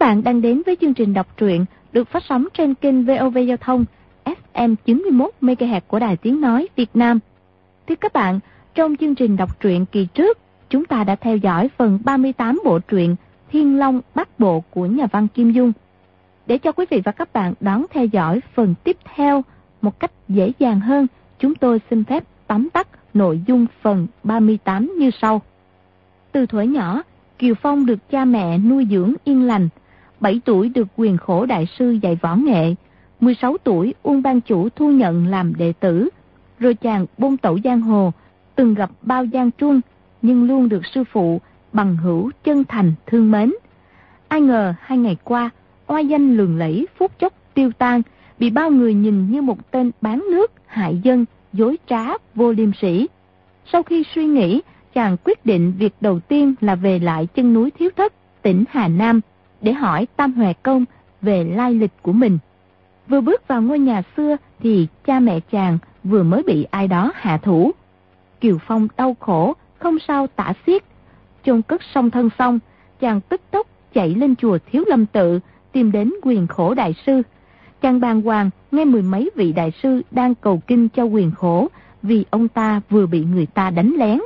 bạn đang đến với chương trình đọc truyện được phát sóng trên kênh VOV Giao thông FM 91 MHz của Đài Tiếng nói Việt Nam. Thưa các bạn, trong chương trình đọc truyện kỳ trước, chúng ta đã theo dõi phần 38 bộ truyện Thiên Long Bát Bộ của nhà văn Kim Dung. Để cho quý vị và các bạn đón theo dõi phần tiếp theo một cách dễ dàng hơn, chúng tôi xin phép tóm tắt nội dung phần 38 như sau. Từ thuở nhỏ, Kiều Phong được cha mẹ nuôi dưỡng yên lành. 7 tuổi được Quyền Khổ đại sư dạy võ nghệ. 16 tuổi Uông ban chủ thu nhận làm đệ tử. Rồi chàng bôn tẩu giang hồ, từng gặp bao gian truân, nhưng luôn được sư phụ bằng hữu chân thành thương mến. Ai ngờ 2 ngày qua, oai danh lừng lẫy phút chốc tiêu tan, bị bao người nhìn như một tên bán nước, hại dân, dối trá, vô liêm sỉ. Sau khi suy nghĩ, chàng quyết định việc đầu tiên là về lại chân núi Thiếu Thất, tỉnh Hà Nam, để hỏi Tam Huệ Công về lai lịch của mình. Vừa bước vào ngôi nhà xưa thì cha mẹ chàng vừa mới bị ai đó hạ thủ. Kiều Phong đau khổ, không sao tả xiết. Chôn cất xong thân xong, chàng tức tốc chạy lên chùa Thiếu Lâm Tự, tìm đến Quyền Khổ đại sư. Chàng bàng hoàng nghe 10 mấy vị đại sư đang cầu kinh cho Quyền Khổ, vì ông ta vừa bị người ta đánh lén.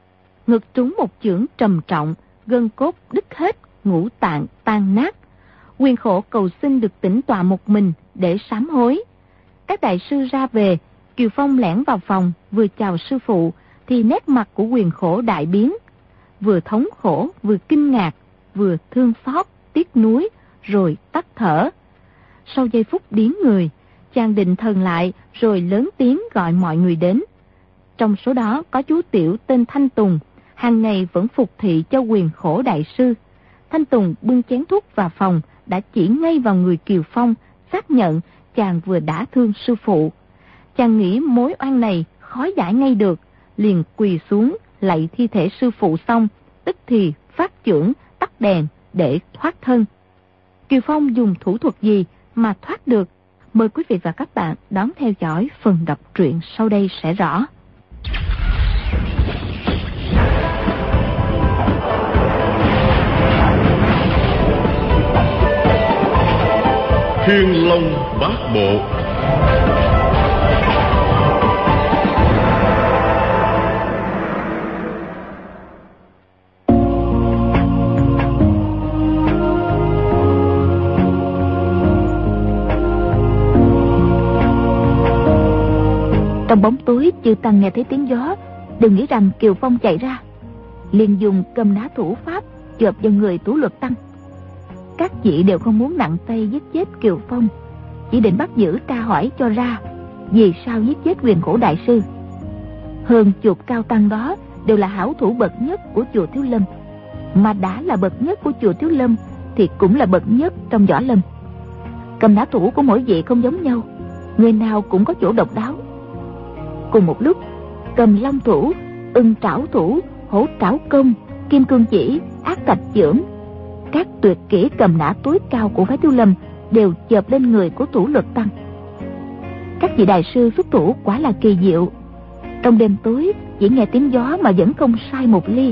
Ngực trúng một chưởng trầm trọng, gân cốt đứt hết, ngũ tạng tan nát. Quyền Khổ cầu xin được tĩnh tọa một mình để sám hối. Các đại sư ra về, Kiều Phong lẻn vào phòng, vừa chào sư phụ thì nét mặt của Quyền Khổ đại biến. Vừa thống khổ, vừa kinh ngạc, vừa thương xót, tiếc nuối, rồi tắt thở. Sau giây phút điếng người, chàng định thần lại rồi lớn tiếng gọi mọi người đến. Trong số đó có chú tiểu tên Thanh Tùng, hàng ngày vẫn phục thị cho Quyền Khổ đại sư. Thanh Tùng bưng chén thuốc vào phòng, đã chỉ ngay vào người Kiều Phong, xác nhận chàng vừa đã thương sư phụ. Chàng nghĩ mối oan này khó giải ngay được, liền quỳ xuống lạy thi thể sư phụ xong, tức thì phát chưởng tắt đèn để thoát thân. Kiều Phong dùng thủ thuật gì mà thoát được? Mời quý vị và các bạn đón theo dõi phần đọc truyện sau đây sẽ rõ. Thiên Long Bát Bộ. Trong bóng tối, Chư Tăng nghe thấy tiếng gió, đừng nghĩ rằng Kiều Phong chạy ra, liền dùng cầm ná thủ pháp chộp vào người Thủ Luật Tăng. Các vị đều không muốn nặng tay giết chết Kiều Phong, chỉ định bắt giữ tra hỏi cho ra vì sao giết chết Quyền Khổ đại sư. Hơn chục cao tăng đó đều là hảo thủ bậc nhất của chùa Thiếu Lâm, mà đã là bậc nhất của chùa Thiếu Lâm thì cũng là bậc nhất trong võ lâm. Cầm ná thủ của mỗi vị không giống nhau, người nào cũng có chỗ độc đáo. Cùng một lúc, cầm long thủ, ưng trảo thủ, hổ trảo công, kim cương chỉ, ác thạch chưởng, các tuyệt kỹ cầm nã tối cao của phái Thiếu Lâm đều chộp lên người của Thủ Luật Tăng. Các vị đại sư xuất thủ quả là kỳ diệu. Trong đêm tối chỉ nghe tiếng gió mà vẫn không sai một ly.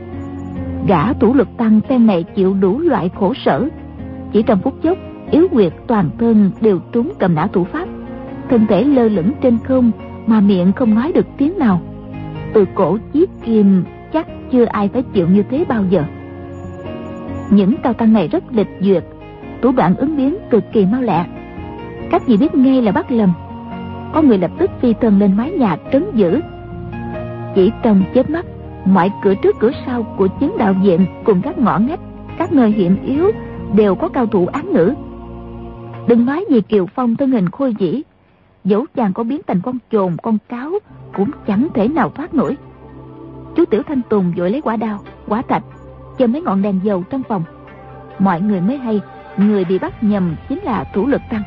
Gã Thủ Luật Tăng phen này chịu đủ loại khổ sở, chỉ trong phút chốc yếu huyệt toàn thân đều trúng cầm nã thủ pháp, thân thể lơ lửng trên không mà miệng không nói được tiếng nào. Từ cổ chiếc kim chắc chưa ai phải chịu như thế bao giờ. Những cao tăng này rất lịch duyệt, thủ đoạn ứng biến cực kỳ mau lẹ. Các vị biết ngay là bắt lầm, có người lập tức phi thân lên mái nhà trấn giữ. Chỉ trong chớp mắt, mọi cửa trước cửa sau của Chứng Đạo Viện cùng các ngõ ngách, các nơi hiểm yếu đều có cao thủ án ngữ. Đừng nói gì Kiều Phong thân hình khôi vĩ, dẫu chàng có biến thành con chồn con cáo cũng chẳng thể nào thoát nổi. Chú tiểu Thanh Tùng vội lấy quả đao, quả thạch, chờ mấy ngọn đèn dầu trong phòng. Mọi người mới hay người bị bắt nhầm chính là Thủ Luật Tăng.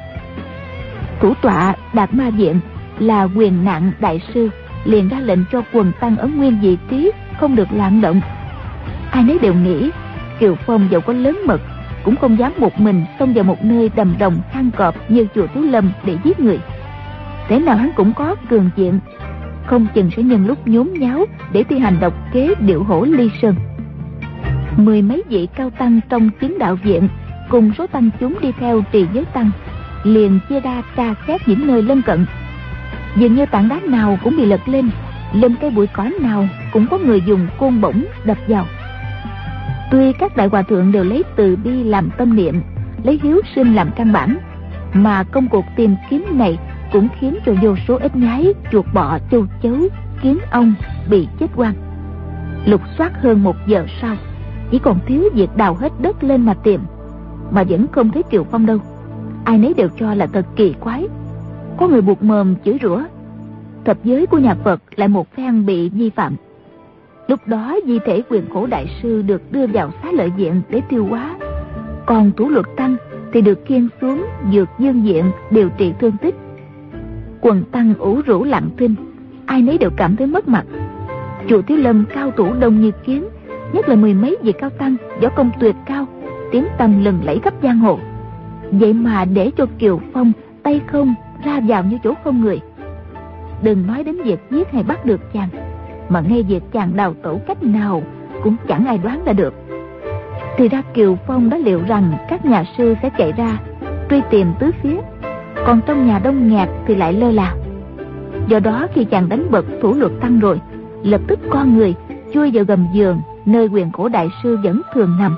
Thủ tọa Đạt Ma Viện là Quyền Nặng đại sư liền ra lệnh cho quần tăng ở nguyên vị trí không được lạng động. Ai nấy đều nghĩ Kiều Phong dẫu có lớn mật cũng không dám một mình xông vào một nơi đầm đồng hang cọp như chùa Thiếu Lâm để giết người. Thế nào hắn cũng có cường diện, không chừng sẽ nhân lúc nhốn nháo để thi hành độc kế điệu hổ ly sơn. 10 mấy vị cao tăng trong Chứng Đạo Viện cùng số tăng chúng đi theo trì giới tăng liền chia ra tra xét những nơi lân cận. Dường như tảng đá nào cũng bị lật lên, lên cây bụi cỏ nào cũng có người dùng côn bổng đập vào. Tuy các đại hòa thượng đều lấy từ bi làm tâm niệm, lấy hiếu sinh làm căn bản, mà công cuộc tìm kiếm này cũng khiến cho vô số ếch nhái, chuột bọ, châu chấu, kiến ong bị chết oan. Lục soát hơn 1 giờ sau, chỉ còn thiếu việc đào hết đất lên mà tìm, mà vẫn không thấy Kiều Phong đâu. Ai nấy đều cho là thật kỳ quái. Có người buột mồm chửi rủa, thập giới của nhà Phật lại một phen bị vi phạm. Lúc đó di thể Quyền Khổ đại sư được đưa vào xá lợi viện để tiêu hóa, còn Thủ Luật tăng thì được khiêng xuống Dược Dương viện điều trị thương tích. Quần tăng ủ rũ lặng thinh, ai nấy đều cảm thấy mất mặt. Chùa Thiếu Lâm cao thủ đông như kiến, nhất là 10 mấy vị cao tăng võ công tuyệt cao, tiếng tăm lừng lẫy khắp giang hồ. Vậy mà để cho Kiều Phong tay không ra vào như chỗ không người. Đừng nói đến việc giết hay bắt được chàng, mà ngay việc chàng đào tẩu cách nào cũng chẳng ai đoán ra được. Thì ra Kiều Phong đã liệu rằng các nhà sư sẽ chạy ra truy tìm tứ phía, còn trong nhà đông nghẹt thì lại lơ là. Do đó khi chàng đánh bật Thủ Luật tăng rồi, lập tức con người chui vào gầm giường nơi Quyền Khổ đại sư vẫn thường nằm.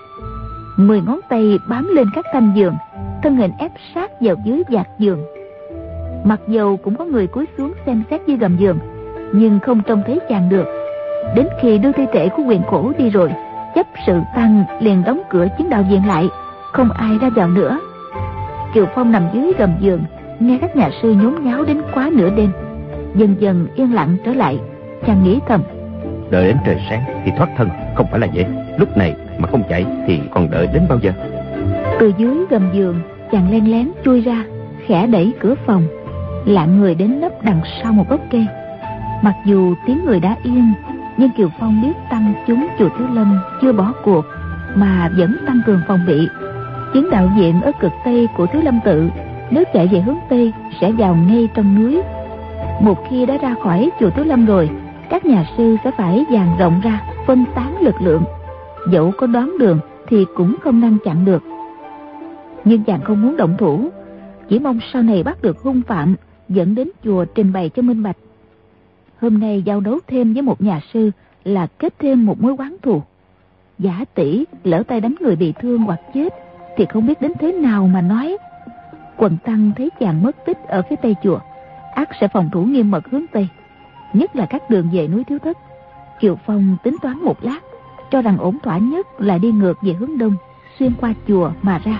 10 ngón tay bám lên các thanh giường, thân hình ép sát vào dưới vạt giường. Mặc dầu cũng có người cúi xuống xem xét dưới gầm giường, nhưng không trông thấy chàng được. Đến khi đưa thi thể của Quyền Khổ đi rồi, chấp sự tăng liền đóng cửa chứng đạo viện lại, không ai ra vào nữa. Kiều Phong nằm dưới gầm giường, nghe các nhà sư nhốn nháo đến quá nửa đêm. Dần dần yên lặng trở lại, chàng nghĩ thầm: đợi đến trời sáng thì thoát thân không phải là dễ, lúc này mà không chạy thì còn đợi đến bao giờ? Từ dưới gầm giường, chàng len lén chui ra, khẽ đẩy cửa phòng, lạng người đến nấp đằng sau một gốc cây. Mặc dù tiếng người đã yên, nhưng Kiều Phong biết tăng chúng chùa Thiếu Lâm chưa bỏ cuộc, mà vẫn tăng cường phòng bị. Chứng đạo viện ở cực tây của Thiếu Lâm tự, nếu chạy về hướng tây sẽ vào ngay trong núi. Một khi đã ra khỏi chùa Thiếu Lâm rồi, các nhà sư sẽ phải dàn rộng ra, phân tán lực lượng. Dẫu có đoán đường thì cũng không ngăn chặn được. Nhưng chàng không muốn động thủ, chỉ mong sau này bắt được hung phạm, dẫn đến chùa trình bày cho minh bạch. Hôm nay giao đấu thêm với một nhà sư là kết thêm một mối oán thù. Giả tỷ lỡ tay đánh người bị thương hoặc chết thì không biết đến thế nào mà nói. Quần tăng thấy chàng mất tích ở phía tây chùa, ắt sẽ phòng thủ nghiêm mật hướng tây, nhất là các đường về núi Thiếu Thất. Kiều Phong tính toán một lát, cho rằng ổn thỏa nhất là đi ngược về hướng đông, xuyên qua chùa mà ra.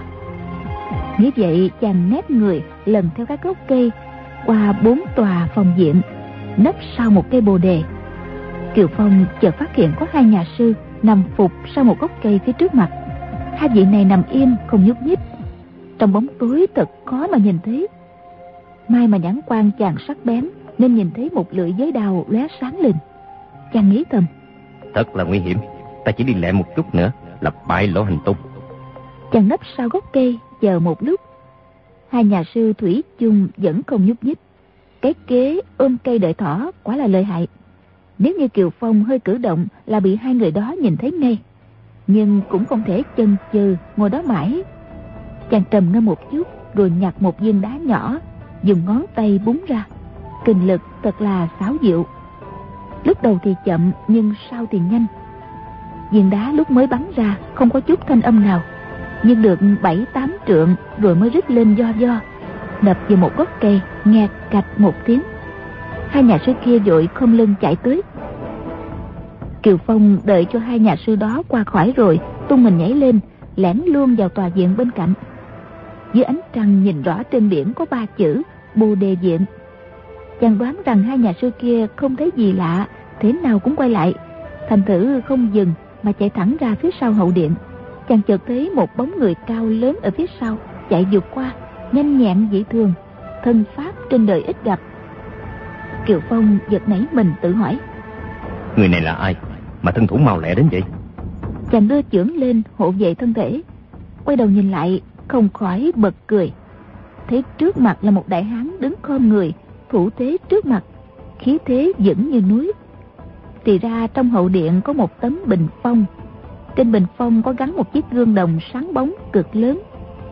Như vậy chàng nép người lần theo các gốc cây qua 4 tòa phòng viện, nấp sau một cây bồ đề. Kiều Phong chợt phát hiện có 2 nhà sư nằm phục sau một gốc cây phía trước mặt. 2 vị này nằm im không nhúc nhích, trong bóng tối thật khó mà nhìn thấy. May mà nhãn quan chàng sắc bén nên nhìn thấy một lưỡi giới đao lóe sáng lên. Chàng nghĩ thầm: thật là nguy hiểm, ta chỉ đi lẹ một chút nữa là bại lộ hành tung. Chàng nấp sau gốc cây chờ một lúc, 2 nhà sư thủy chung vẫn không nhúc nhích. Cái kế ôm cây đợi thỏ quả là lợi hại. Nếu như Kiều Phong hơi cử động là bị 2 người đó nhìn thấy ngay. Nhưng cũng không thể chần chừ ngồi đó mãi. Chàng trầm ngâm một chút rồi nhặt một viên đá nhỏ, dùng ngón tay búng ra. Kình lực thật là xảo diệu. Lúc đầu thì chậm nhưng sau thì nhanh. Viên đá lúc mới bắn ra không có chút thanh âm nào, nhưng được 7-8 trượng rồi mới rít lên do, đập vào một gốc cây nghe cạch một tiếng. 2 nhà sư kia vội khom lưng chạy tới. Kiều Phong đợi cho 2 nhà sư đó qua khỏi rồi, tung mình nhảy lên, lẻn luôn vào tòa viện bên cạnh. Dưới ánh trăng nhìn rõ trên biển có 3 chữ Bồ Đề Viện. Chàng đoán rằng 2 nhà sư kia không thấy gì lạ, thế nào cũng quay lại, thành thử không dừng mà chạy thẳng ra phía sau hậu điện. Chàng chợt thấy một bóng người cao lớn ở phía sau chạy vụt qua, nhanh nhẹn dị thường, thân pháp trên đời ít gặp. Kiều Phong giật nảy mình tự hỏi: người này là ai mà thân thủ mau lẹ đến vậy? Chàng đưa chưởng lên hộ vệ thân thể, quay đầu nhìn lại không khỏi bật cười. Thấy trước mặt là một đại hán đứng khom người, thủ thế trước mặt, khí thế vững như núi. Thì ra trong hậu điện có một tấm bình phong, trên bình phong có gắn một chiếc gương đồng sáng bóng cực lớn,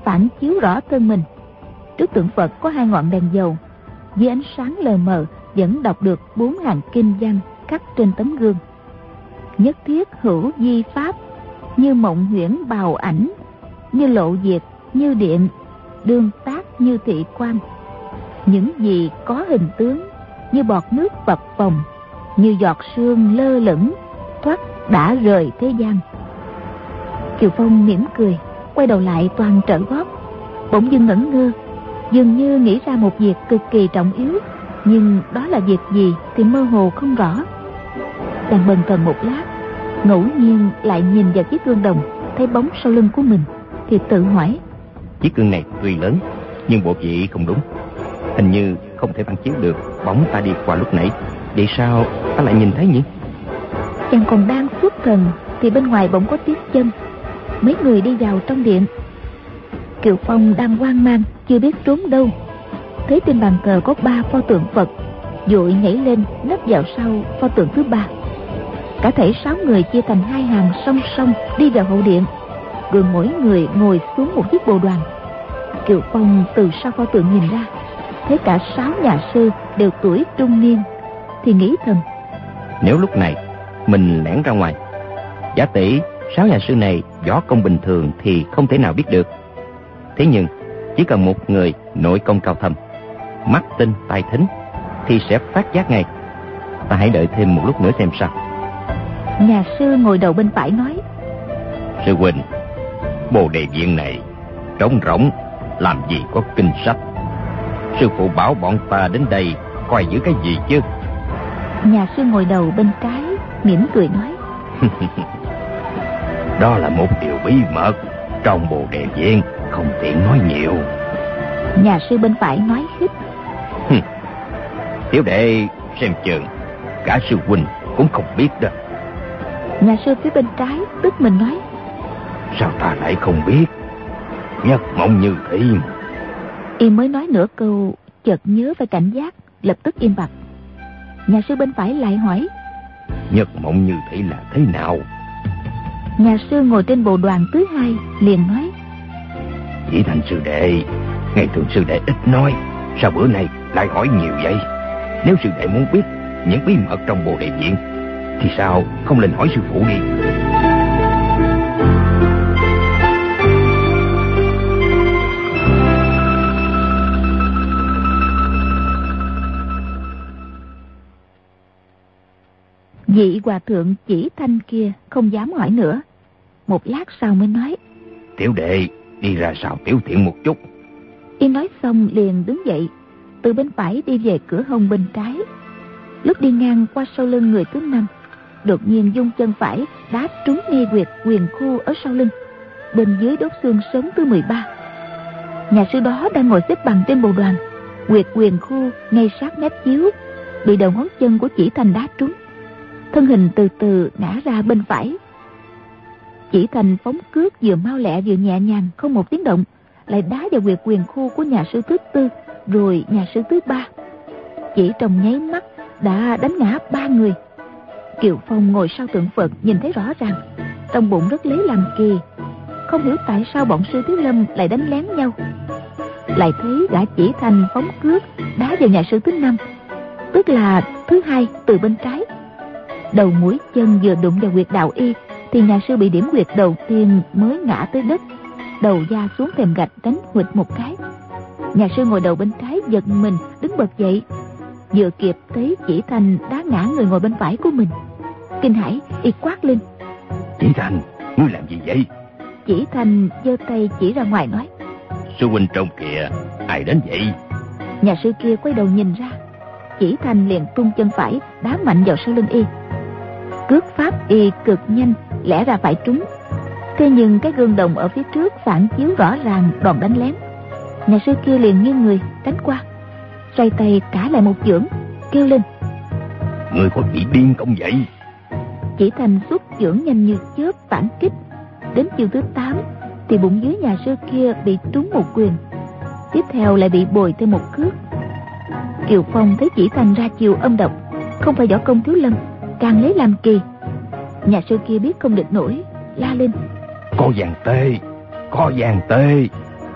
phản chiếu rõ thân mình. Trước tượng Phật có 2 ngọn đèn dầu, dưới ánh sáng lờ mờ vẫn đọc được 4 hàng kinh văn khắc trên tấm gương. Nhất thiết hữu di pháp, như mộng huyễn bào ảnh, như lộ diệt, như điện, đương tác như thị quan. Những gì có hình tướng, như bọt nước phập phồng, như giọt sương lơ lửng, thoát đã rời thế gian. Kiều Phong mỉm cười, quay đầu lại toàn trở gót, bỗng dưng ngẩn ngơ, dường như nghĩ ra một việc cực kỳ trọng yếu, nhưng đó là việc gì thì mơ hồ không rõ. Đang bần thần một lát, ngẫu nhiên lại nhìn vào chiếc gương đồng, thấy bóng sau lưng của mình, thì tự hỏi: chiếc gương này tuy lớn, nhưng bộ vị không đúng. Hình như không thể phản chiếu được bóng ta đi qua lúc nãy. Vậy sao ta lại nhìn thấy nhỉ? Chàng còn đang xuất thần thì bên ngoài bỗng có tiếng chân. Mấy người đi vào trong điện. Kiều Phong đang hoang mang, chưa biết trốn đâu. Thấy trên bàn cờ có 3 pho tượng Phật, vội nhảy lên nấp vào sau pho tượng thứ 3. Cả thảy 6 người chia thành 2 hàng song song đi vào hậu điện, rồi mỗi người ngồi xuống một chiếc bồ đoàn. Kiều Phong từ sau pho tượng nhìn ra, thấy cả 6 nhà sư đều tuổi trung niên, thì nghĩ thầm: nếu lúc này mình lẻn ra ngoài, giả tỷ 6 nhà sư này võ công bình thường thì không thể nào biết được. Thế nhưng chỉ cần một người nội công cao thâm, mắt tinh tai thính, thì sẽ phát giác ngay. Ta hãy đợi thêm một lúc nữa xem sao. Nhà sư ngồi đầu bên phải nói: sư huynh, bồ đề viện này trống rỗng, làm gì có kinh sách. Sư phụ bảo bọn ta đến đây coi giữ cái gì chứ? Nhà sư ngồi đầu bên trái mỉm cười nói: đó là một điều bí mật trong bồ đề viện, không tiện nói nhiều. Nhà sư bên phải nói khích: tiểu đệ xem chừng cả sư huynh cũng không biết đó. Nhà sư phía bên trái tức mình nói: sao ta lại không biết? Nhất mộng như thị. Y mới nói nửa câu, chợt nhớ phải cảnh giác, lập tức im bặt. Nhà sư bên phải lại hỏi: nhất mộng như thị là thế nào? Nhà sư ngồi trên bồ đoàn thứ 2 liền nói: Chỉ Thành sư đệ, ngày thường sư đệ ít nói, sao bữa nay lại hỏi nhiều vậy? Nếu sư đệ muốn biết những bí mật trong bồ đề viện thì sao không lên hỏi sư phụ đi. Vị hòa thượng Chỉ Thanh kia không dám hỏi nữa. Một lát sau mới nói: tiểu đệ đi ra sau tiểu thiện một chút. Y nói xong liền đứng dậy, từ bên phải đi về cửa hông bên trái. Lúc đi ngang qua sau lưng người thứ 5, đột nhiên dung chân phải đá trúng ngay huyệt quyền khu ở sau lưng, bên dưới đốt xương sống thứ 13. Nhà sư đó đang ngồi xếp bằng trên bồ đoàn, huyệt quyền khu ngay sát mép chiếu, bị đầu ngón chân của Chỉ Thanh đá trúng, thân hình từ từ ngã ra bên phải. Chỉ Thanh phóng cước vừa mau lẹ vừa nhẹ nhàng, không một tiếng động, lại đá vào huyệt quyền khu của nhà sư thứ 4, rồi nhà sư thứ 3. Chỉ trong nháy mắt đã đánh ngã 3 người. Kiều Phong ngồi sau tượng Phật nhìn thấy rõ ràng, trong bụng rất lấy làm kỳ, không hiểu tại sao bọn sư Thiếu Lâm lại đánh lén nhau. Lại thấy gã Chỉ Thanh phóng cước đá vào nhà sư thứ 5, tức là thứ 2 từ bên trái. Đầu mũi chân vừa đụng vào huyệt đạo y thì nhà sư bị điểm huyệt đầu tiên mới ngã tới đất, đầu da xuống thềm gạch đánh huỵch một cái. Nhà sư ngồi đầu bên trái giật mình đứng bật dậy, vừa kịp thấy Chỉ Thanh đá ngã người ngồi bên phải của mình. Kinh hãi, y quát lên: Chỉ Thanh, ngươi làm gì vậy? Chỉ Thanh giơ tay chỉ ra ngoài nói: sư huynh trong kìa, ai đến vậy? Nhà sư kia quay đầu nhìn ra, Chỉ Thanh liền tung chân phải đá mạnh vào sau lưng y. Cước pháp y cực nhanh, lẽ ra phải trúng, thế nhưng cái gương đồng ở phía trước phản chiếu rõ ràng đòn đánh lén. Nhà sư kia liền nghiêng người tránh qua, xoay tay cả lại một chưởng, kêu lên: Ngươi có bị điên không vậy? Chỉ Thanh xuất chưởng nhanh như chớp phản kích. Đến chiêu thứ 8 thì bụng dưới nhà sư kia bị trúng một quyền, tiếp theo lại bị bồi thêm một cước. Kiều Phong thấy Chỉ Thanh ra chiều âm độc, không phải võ công Thiếu Lâm, càng lấy làm kỳ. Nhà sư kia biết không địch nổi, la lên: Có vàng tê, có vàng tê.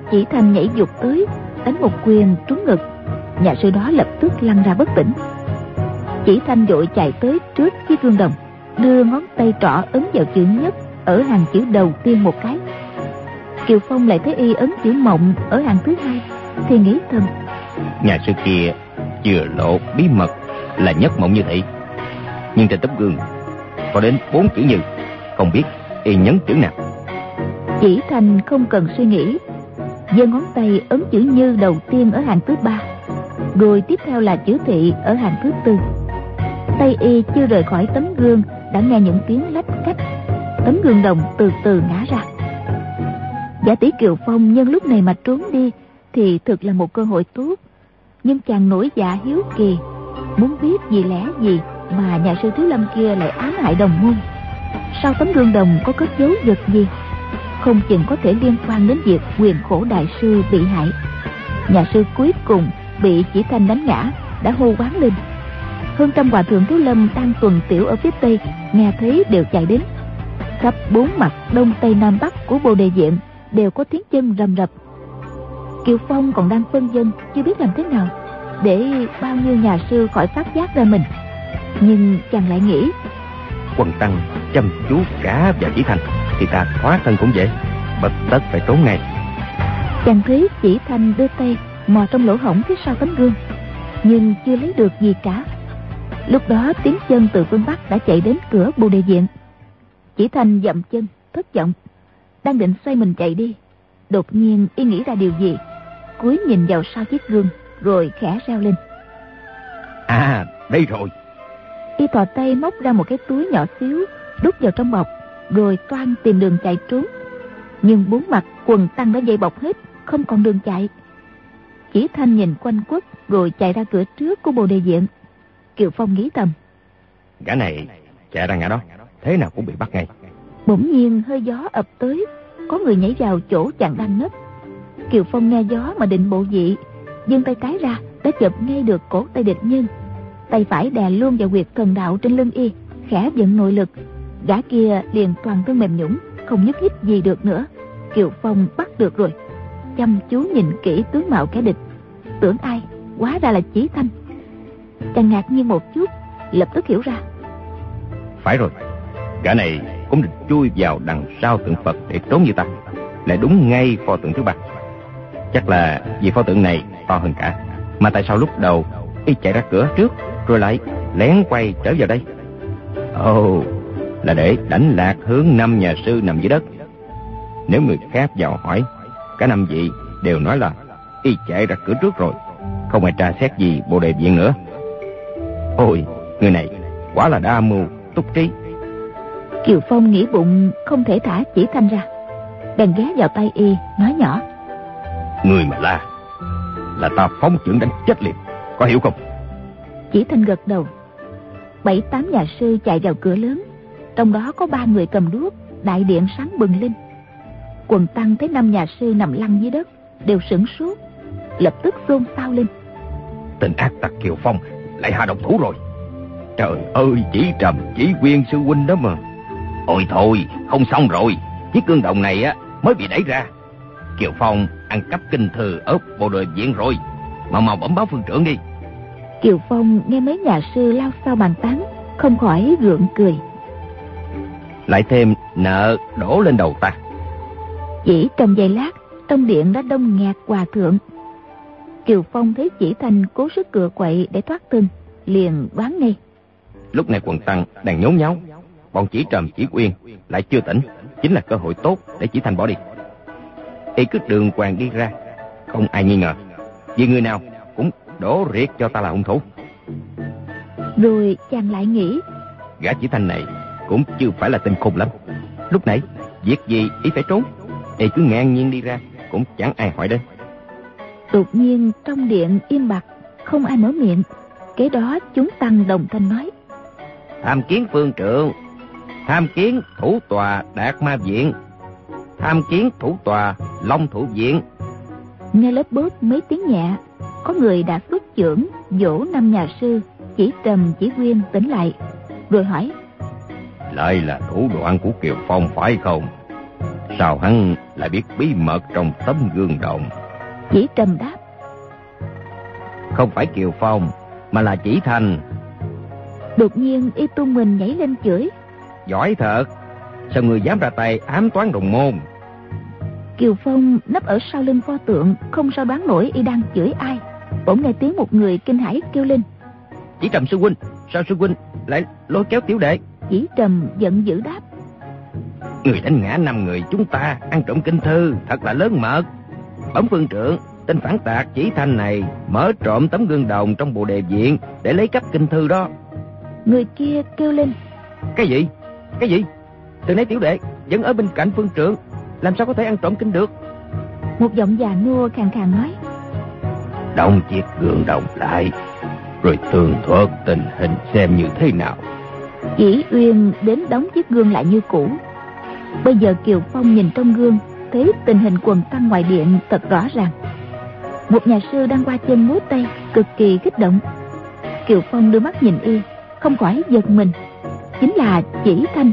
Chỉ Thành nhảy vụt tới, đánh một quyền trúng ngực. Nhà sư đó lập tức lăn ra bất tỉnh. Chỉ Thành vội chạy tới trước chiếc gương đồng, đưa ngón tay trỏ ấn vào chữ nhất ở hàng chữ đầu tiên một cái. Kiều Phong lại thấy y ấn chữ mộng ở hàng thứ hai, thì nghĩ thầm: nhà sư kia vừa lộ bí mật là nhất mộng như thị, nhưng trên tấm gương có đến 4 chữ Như, không biết y nhấn chữ nào. Chỉ Thành không cần suy nghĩ, giơ ngón tay ấn chữ Như đầu tiên ở hàng thứ 3, rồi tiếp theo là chữ Thị ở hàng thứ 4. Tay y chưa rời khỏi tấm gương đã nghe những tiếng lách cách, tấm gương đồng từ từ ngã ra. Giả tỷ Kiều Phong nhân lúc này mà trốn đi thì thực là một cơ hội tốt, nhưng chàng nổi dạ hiếu kỳ, muốn biết vì lẽ gì mà nhà sư Thiếu Lâm kia lại ám hại đồng môn. Sau tấm gương đồng có cất giấu vật gì, không chừng có thể liên quan đến việc Quyền Khổ đại sư bị hại. Nhà sư cuối cùng bị Chỉ Thanh đánh ngã đã hô quán lên. Hơn trăm hòa thượng Thiếu Lâm đang tuần tiểu ở phía tây nghe thấy đều chạy đến. Khắp 4 mặt đông tây nam bắc của Bồ Đề Viện đều có tiếng chân rầm rập. Kiều Phong còn đang phân vân chưa biết làm thế nào để bao nhiêu nhà sư khỏi phát giác ra mình, nhưng chàng lại nghĩ: Quần tăng chăm chú cả vào Chỉ Thanh thì ta thoát thân cũng dễ, bất tất phải trốn ngay. Chàng thấy Chỉ Thanh đưa tay mò trong lỗ hổng phía sau tấm gương, nhưng chưa lấy được gì cả. Lúc đó tiếng chân từ phương bắc đã chạy đến cửa Bồ Đề Viện. Chỉ Thanh dậm chân thất vọng, đang định xoay mình chạy đi, đột nhiên y nghĩ ra điều gì, cúi nhìn vào sau chiếc gương rồi khẽ reo lên: À, đây rồi. Y thò tay móc ra một cái túi nhỏ xíu đút vào trong bọc, rồi toan tìm đường chạy trốn. Nhưng 4 mặt quần tăng đã dây bọc hết, không còn đường chạy. Chỉ Thanh nhìn quanh quất rồi chạy ra cửa trước của Bồ Đề Viện. Kiều Phong nghĩ thầm: Gã này chạy ra ngã đó, thế nào cũng bị bắt ngay. Bỗng nhiên hơi gió ập tới, có người nhảy vào chỗ chàng đang nấp. Kiều Phong nghe gió mà định bộ dị, giương tay trái ra đã chụp ngay được cổ tay địch nhân. Tay phải đè luôn vào huyệt thần đạo trên lưng y, khẽ vận nội lực, gã kia liền toàn thân mềm nhũn, không nhúc nhích gì được nữa. Kiều Phong bắt được rồi, chăm chú nhìn kỹ tướng mạo kẻ địch, tưởng ai, hóa ra là Chỉ Thanh. Chàng ngạc nhiên một chút, lập tức hiểu ra. Phải rồi, gã này cũng định chui vào đằng sau tượng Phật để trốn như ta, lại đúng ngay pho tượng thứ 3. Chắc là vì pho tượng này to hơn cả, mà tại sao lúc đầu y chạy ra cửa trước rồi lại lén quay trở vào đây? Ồ, là để đánh lạc hướng 5 nhà sư nằm dưới đất. Nếu người khác vào hỏi, cả 5 vị đều nói là y chạy ra cửa trước rồi, không ai tra xét gì Bồ Đề Viện nữa. Ôi, người này quả là đa mưu túc trí. Kiều Phong nghĩ bụng không thể thả Chỉ Thanh ra, bèn ghé vào tay y nói nhỏ: Người mà la là ta phóng chưởng đánh chết liền, có hiểu không? Chỉ Thanh gật đầu. 7-8 nhà sư chạy vào cửa lớn, trong đó có 3 người cầm đuốc, đại điện sáng bừng lên. Quần tăng thấy 5 nhà sư nằm lăn dưới đất đều sửng sốt, lập tức xôn xao lên: Tên ác tặc Kiều Phong lại hạ độc thủ rồi. Trời ơi, Chỉ Trầm, Chỉ Quyên sư huynh đó mà. Ôi thôi, không xong rồi, chiếc gương đồng này á mới bị đẩy ra. Kiều Phong ăn cắp kinh thư ở Bồ Đề Viện rồi, mau bẩm báo phương trưởng đi. Kiều Phong nghe mấy nhà sư lao sao bàn tán, không khỏi gượng cười. Lại thêm nợ đổ lên đầu ta. Chỉ trong giây lát, trong điện đã đông nghẹt hòa thượng. Kiều Phong thấy Chỉ Thanh cố sức cựa quậy để thoát thân, liền đoán ngay. Lúc này quần tăng đang nhốn nháo, bọn Chỉ Trầm, Chỉ Quyên lại chưa tỉnh, chính là cơ hội tốt để Chỉ Thanh bỏ đi. Y cứ đường hoàng đi ra, không ai nghi ngờ, vì người nào cũng đổ riết cho ta là hung thủ. Rồi chàng lại nghĩ, gã Chỉ Thanh này cũng chưa phải là tên khùng lắm. Lúc nãy việc gì y phải trốn, y cứ ngang nhiên đi ra, cũng chẳng ai hỏi đến. Đột nhiên trong điện im bặt, không ai mở miệng. Kế đó chúng tăng đồng thanh nói: Tham kiến phương trượng, tham kiến thủ tòa Đạt Ma Viện, tham kiến thủ tòa Long Thủ Viện. Nghe lớp bớt mấy tiếng nhẹ, có người đã xuất chưởng dỗ 5 nhà sư Chỉ Trầm, Chỉ Quyên tỉnh lại, rồi hỏi: Lại là thủ đoạn của Kiều Phong phải không? Sao hắn lại biết bí mật trong tấm gương đồng? Chỉ Trầm đáp. Không phải Kiều Phong, mà là Chỉ Thành. Đột nhiên Y tung mình nhảy lên chửi. Giỏi thật, sao người dám ra tay ám toán đồng môn? Kiều Phong nấp ở sau lưng pho tượng, không sao đoán nổi Y đang chửi ai. Bỗng nghe tiếng một người kinh hãi kêu lên. Chỉ Trầm sư huynh, sao sư huynh lại lôi kéo tiểu đệ? Chỉ Trầm giận dữ đáp. Người đánh ngã 5 người chúng ta ăn trộm kinh thư, thật là lớn mật. Bẩm phương trượng, tên phản tạc Chỉ Thanh này mở trộm tấm gương đồng trong Bồ Đề viện để lấy cắp kinh thư đó. Người kia kêu lên. Cái gì? Cái gì? Từ nãy tiểu đệ vẫn ở bên cạnh phương trượng, làm sao có thể ăn trộm kinh được? Một giọng già nua khàn khàn nói. Đóng chiếc gương đồng lại, rồi tường thuật tình hình xem như thế nào. Chỉ Uyên đến đóng chiếc gương lại như cũ. Bây giờ Kiều Phong nhìn trong gương, thấy tình hình quần tăng ngoài điện thật rõ ràng. Một nhà sư đang qua chân múa tay, cực kỳ kích động. Kiều Phong đưa mắt nhìn Y, không khỏi giật mình. Chính là Chỉ Thanh.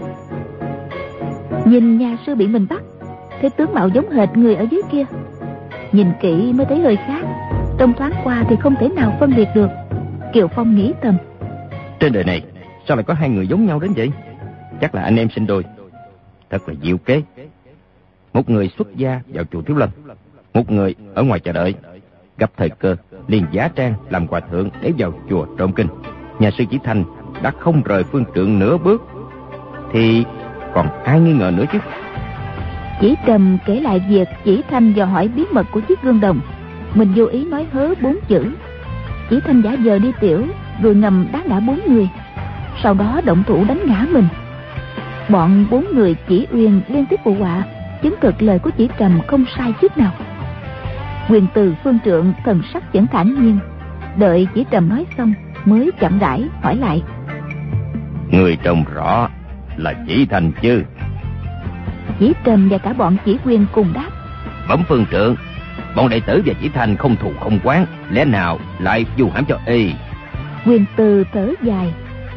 Nhìn nhà sư bị mình bắt, thấy tướng mạo giống hệt người ở dưới kia. Nhìn kỹ mới thấy hơi khác, trong thoáng qua thì không thể nào phân biệt được. Kiều Phong nghĩ thầm. Trên đời này sao lại có hai người giống nhau đến vậy? Chắc là anh em sinh đôi. Thật là diệu kế. Một người xuất gia vào chùa Thiếu Lâm, một người ở ngoài chờ đợi. Gặp thời cơ liền giả trang làm hòa thượng để vào chùa trộm kinh. Nhà sư Chỉ Thanh đã không rời phương trượng nửa bước, thì còn ai nghi ngờ nữa chứ? Chỉ Trầm kể lại việc Chỉ Thanh dò hỏi bí mật của chiếc gương đồng. Mình vô ý nói hớ 4 chữ. Chỉ Thanh giả vờ đi tiểu, rồi ngầm đá ngã 4 người, sau đó động thủ đánh ngã mình. Bọn 4 người Chỉ Uyên liên tiếp phụ họa, chứng thực lời của Chỉ Trầm không sai chút nào. Quyền Từ phương trượng thần sắc vẫn thản nhiên, đợi Chỉ Trầm nói xong mới chậm rãi hỏi lại. Người trông rõ là Chỉ Thành chứ? Chỉ Trầm và cả bọn Chỉ Uyên cùng đáp. Bẩm phương trượng, bọn đệ tử và Chỉ Thành không thù không oán, lẽ nào lại vu hãm cho y? Quyền Từ thở dài.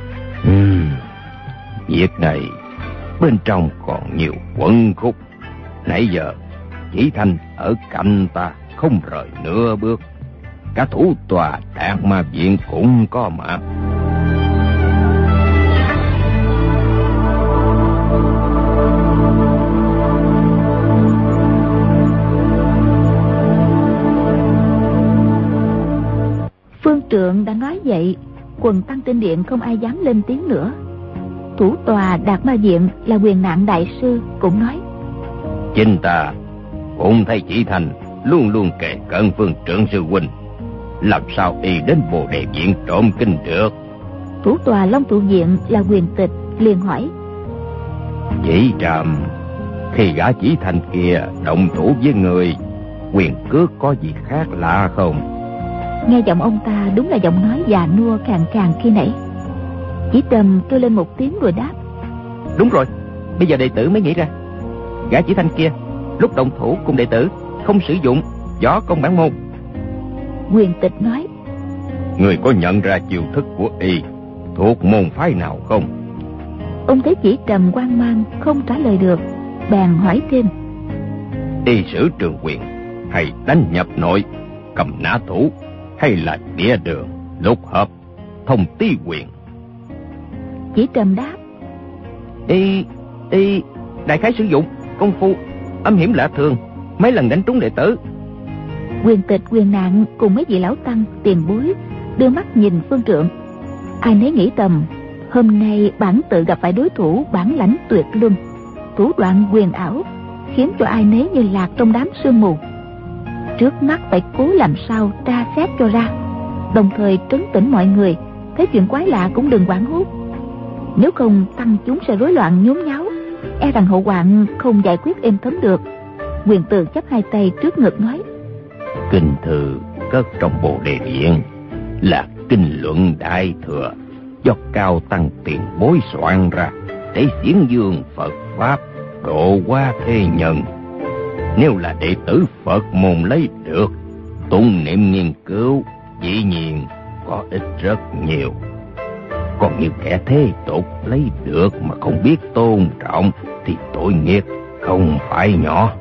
Việc này bên trong còn nhiều quẩn khúc. Nãy giờ Chỉ Thanh ở cạnh ta không rời nửa bước. Cả thủ tòa Đạt Ma viện cũng có mặt. Phương trượng đã nói vậy, quần tăng trên điện không ai dám lên tiếng nữa. Thủ tòa Đạt Ma viện là Quyền Nạn đại sư cũng nói. Chính ta cũng thấy Chỉ Thành luôn luôn kề cận phương trượng sư huynh, làm sao y đến Bồ Đề viện trộm kinh được? Thủ tòa Long Thụ viện là Quyền Tịch liền hỏi. Chỉ Trầm, khi gã Chỉ Thành kia động thủ với người, quyền cước có gì khác lạ không? Nghe giọng ông ta đúng là giọng nói già nua khàn khàn khi nãy. Chỉ Trầm kêu lên một tiếng rồi đáp. Đúng rồi, bây giờ đệ tử mới nghĩ ra. Gã Chỉ Thanh kia lúc động thủ cùng đệ tử không sử dụng võ công bản môn. Quyền Tịch nói. Người có nhận ra chiêu thức của y thuộc môn phái nào không? Ông thấy Chỉ Trầm hoang mang không trả lời được, bèn hỏi thêm. Y sử trường quyền, hay đánh nhập nội, cầm nã thủ, hay là địa đường, lục hợp, thông tí quyền? Chỉ Trầm đáp. Y đại khái sử dụng công phu âm hiểm lạ thường, mấy lần đánh trúng đệ tử. Quyền Tịch, Quyền Nạn cùng mấy vị lão tăng tiền bối đưa mắt nhìn phương trượng. Ai nấy nghĩ thầm, hôm nay bản tự gặp phải đối thủ bản lãnh tuyệt luân, thủ đoạn quyền ảo, khiến cho ai nấy như lạc trong đám sương mù. Trước mắt phải cố làm sao tra xét cho ra, đồng thời trấn tĩnh mọi người, thấy chuyện quái lạ cũng đừng hoảng hốt. Nếu không tăng chúng sẽ rối loạn nhốn nháo, e rằng hậu hoạn không giải quyết êm thấm được. Quyền Từ chắp hai tay trước ngực nói. Kinh thư cất trong Bồ Đề viện là kinh luận đại thừa do cao tăng tiền bối soạn ra để diễn dương Phật pháp, độ hóa thế nhân. Nếu là đệ tử Phật môn lấy được, tụng niệm nghiên cứu dĩ nhiên có ích rất nhiều. Còn như kẻ thế tục lấy được mà không biết tôn trọng thì tội nghiệp không phải nhỏ.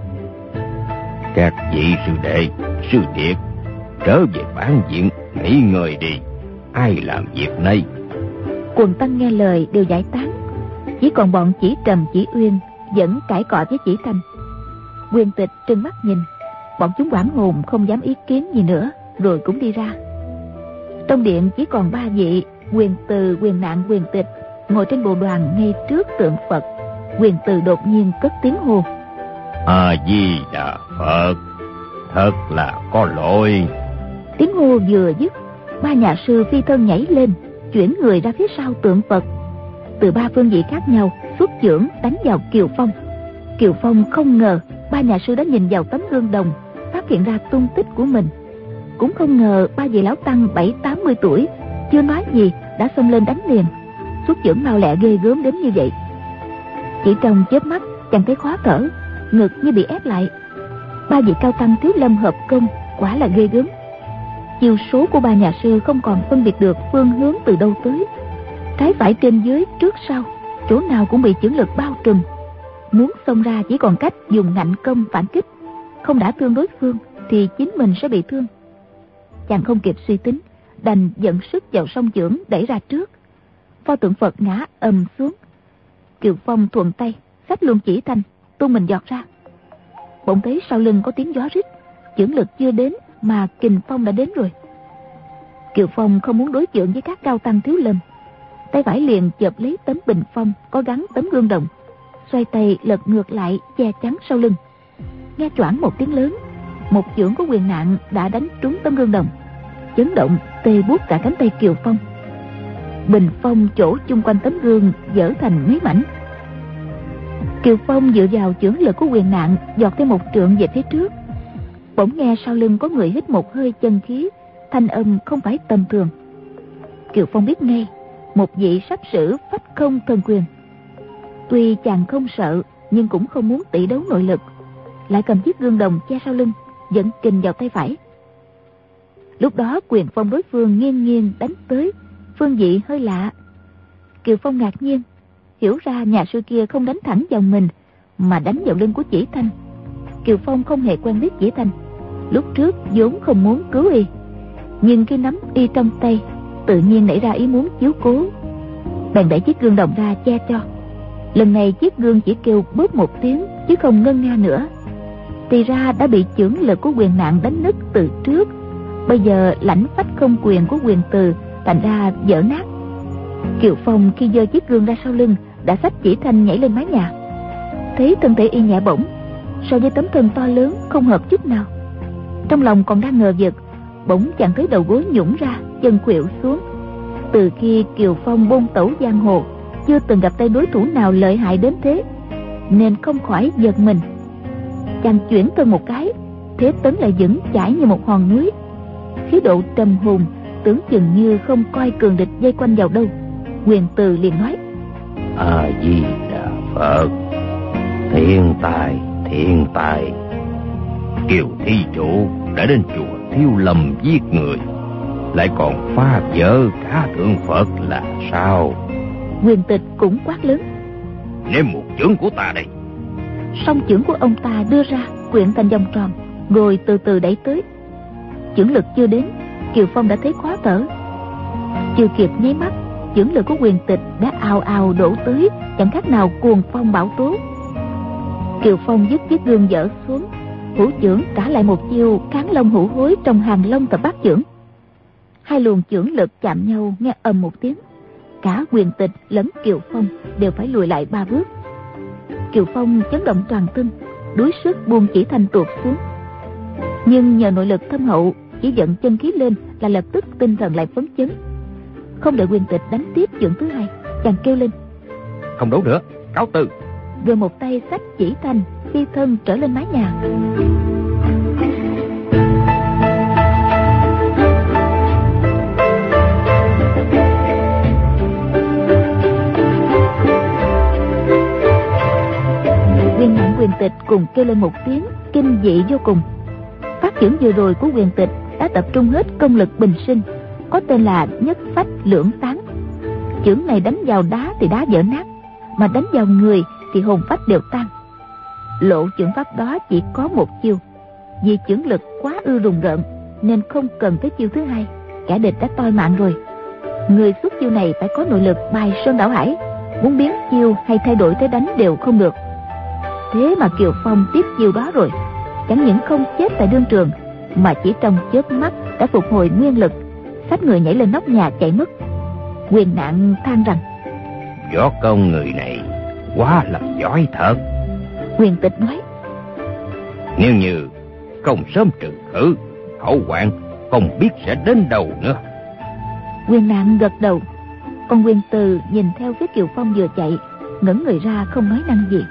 Các vị sư đệ, sư điệt, trở về bản viện nghỉ ngơi đi. Ai làm việc này? Quần tăng nghe lời đều giải tán. Chỉ còn bọn Chỉ Trầm, Chỉ Uyên vẫn cãi cọ với Chỉ Thanh. Quyền Tịch trừng mắt nhìn. Bọn chúng hoảng hồn không dám ý kiến gì nữa, rồi cũng đi ra. Trong điện chỉ còn 3 vị: Quyền Từ, Quyền Nạn, Quyền Tịch ngồi trên bồ đoàn ngay trước tượng Phật. Quyền Từ đột nhiên cất tiếng hô: A Di Đà Phật, thật là có lỗi. Tiếng hô vừa dứt, 3 nhà sư phi thân nhảy lên, chuyển người ra phía sau tượng Phật. Từ 3 phương vị khác nhau xuất chưởng đánh vào Kiều Phong. Kiều Phong không ngờ 3 nhà sư đã nhìn vào tấm gương đồng, phát hiện ra tung tích của mình. Cũng không ngờ 3 vị lão tăng 70-80 tuổi chưa nói gì đã xông lên đánh liền. Xuất chưởng mau lẹ ghê gớm đến như vậy. Chỉ trong chớp mắt chàng thấy khó thở, ngực như bị ép lại. 3 vị cao tăng Thiếu Lâm hợp công quả là ghê gớm. Chiêu số của 3 nhà sư không còn phân biệt được phương hướng từ đâu tới. Trái phải trên dưới trước sau, chỗ nào cũng bị chưởng lực bao trùm. Muốn xông ra chỉ còn cách dùng ngạnh công phản kích. Không đã thương đối phương thì chính mình sẽ bị thương. Chàng không kịp suy tính, đành dẫn sức vào song chưởng đẩy ra trước. Pho tượng Phật ngã ầm xuống. Kiều Phong thuận tay xách luôn Chỉ Thanh, tung mình giọt ra. Bỗng thấy sau lưng có tiếng gió rít, chưởng lực chưa đến mà kình phong đã đến rồi. Kiều Phong không muốn đối chưởng với các cao tăng Thiếu Lâm, tay phải liền chộp lấy tấm bình phong có gắn tấm gương đồng, xoay tay lật ngược lại che chắn sau lưng. Nghe choảng một tiếng lớn, một chưởng của Quyền Nạn đã đánh trúng tấm gương đồng, chấn động tê buốt cả cánh tay Kiều Phong. Bình phong chỗ chung quanh tấm gương vỡ thành mấy mảnh. Kiều Phong dựa vào chưởng lực của Quyền Nạn giọt thêm một trượng về phía trước. Bỗng nghe sau lưng có người hít một hơi chân khí, thanh âm không phải tầm thường. Kiều Phong biết ngay, một vị sắp sử phách không thần quyền. Tuy chàng không sợ nhưng cũng không muốn tỷ đấu nội lực, lại cầm chiếc gương đồng che sau lưng, dẫn kình vào tay phải. Lúc đó quyền phong đối phương nghiêng nghiêng đánh tới, phương vị hơi lạ. Kiều Phong ngạc nhiên, hiểu ra nhà sư kia không đánh thẳng vào mình mà đánh vào lưng của Chỉ Thanh. Kiều Phong không hề quen biết Chỉ Thanh, lúc trước vốn không muốn cứu y, nhưng khi nắm y trong tay tự nhiên nảy ra ý muốn chiếu cố, bèn đẩy chiếc gương đồng ra che cho. Lần này chiếc gương chỉ kêu bóp một tiếng chứ không ngân nga nữa. Thì ra đã bị chưởng lực của Quyền Nạn đánh nứt từ trước, bây giờ lãnh phách không quyền của Quyền Từ thành ra vỡ nát. Kiều Phong khi giơ chiếc gương ra sau lưng đã xách Chỉ Thanh nhảy lên mái nhà. Thấy thân thể y nhẹ bổng so với tấm thân to lớn không hợp chút nào, trong lòng còn đang ngờ vực, bỗng chàng thấy đầu gối nhũn ra, chân khuỵu xuống. Từ khi Kiều Phong bôn tẩu giang hồ, chưa từng gặp tay đối thủ nào lợi hại đến thế, nên không khỏi giật mình. Chàng chuyển thân một cái, thế tấn lại vững chãi như một hòn núi, khí độ trầm hùng, tưởng chừng như không coi cường địch vây quanh vào đâu. Quyền Từ liền nói: A Di Đà Phật, thiên tài. Kiều thí chủ đã đến chùa Thiếu Lâm giết người, lại còn phá vỡ cả tượng Phật là sao? Quyền Tịch cũng quát lớn: Nếm một chưởng của ta đây. Song chưởng của ông ta đưa ra quyện thành vòng tròn, rồi từ từ đẩy tới. Chưởng lực chưa đến, Kiều Phong đã thấy khó thở. Chưa kịp nháy mắt, chưởng lực của Quyền Tịch đã ào ào đổ tới, chẳng khác nào cuồng phong bão tố. Kiều Phong dứt chiếc gương dở xuống, hữu chưởng trả lại một chiêu kháng long hữu hối trong hàng long thập bát chưởng. Hai luồng chưởng lực chạm nhau nghe ầm một tiếng, cả Quyền Tịch lẫn Kiều Phong đều phải lùi lại 3 bước. Kiều Phong chấn động toàn thân, đuối sức buông Chỉ Thanh tuột xuống. Nhưng nhờ nội lực thâm hậu, chỉ giận chân khí lên là lập tức tinh thần lại phấn chấn. Không đợi Quyền Tịch đánh tiếp chưởng thứ hai, chàng kêu lên: Không đấu nữa, cáo từ. Rồi một tay xách Chỉ Thanh phi thân trở lên mái nhà. Quyền Nạn, Quyền Tịch cùng kêu lên một tiếng kinh dị vô cùng. Phát chưởng vừa rồi của Quyền Tịch đã tập trung hết công lực bình sinh, có tên là nhất phách lưỡng tán. Chưởng này đánh vào đá thì đá vỡ nát, mà đánh vào người thì hồn phách đều tan. Lộ chưởng pháp đó chỉ có một chiêu, vì chưởng lực quá ư rùng rợn nên không cần tới chiêu thứ hai, kẻ địch đã toi mạng rồi. Người xuất chiêu này phải có nội lực bài sơn đảo hải, muốn biến chiêu hay thay đổi thế đánh đều không được. Thế mà Kiều Phong tiếp chiêu đó rồi, chẳng những không chết tại đương trường, mà chỉ trong chớp mắt đã phục hồi nguyên lực, xách người nhảy lên nóc nhà chạy mất. Quyền Nạn than rằng: võ công người này quá là giỏi thật. Quyền Tịch nói: nếu như không sớm trừ khử, hậu hoạn không biết sẽ đến đâu nữa. Quyền Nạn gật đầu. Còn Quyền Từ nhìn theo phía Kiều Phong vừa chạy, ngẩng người ra không nói năng gì.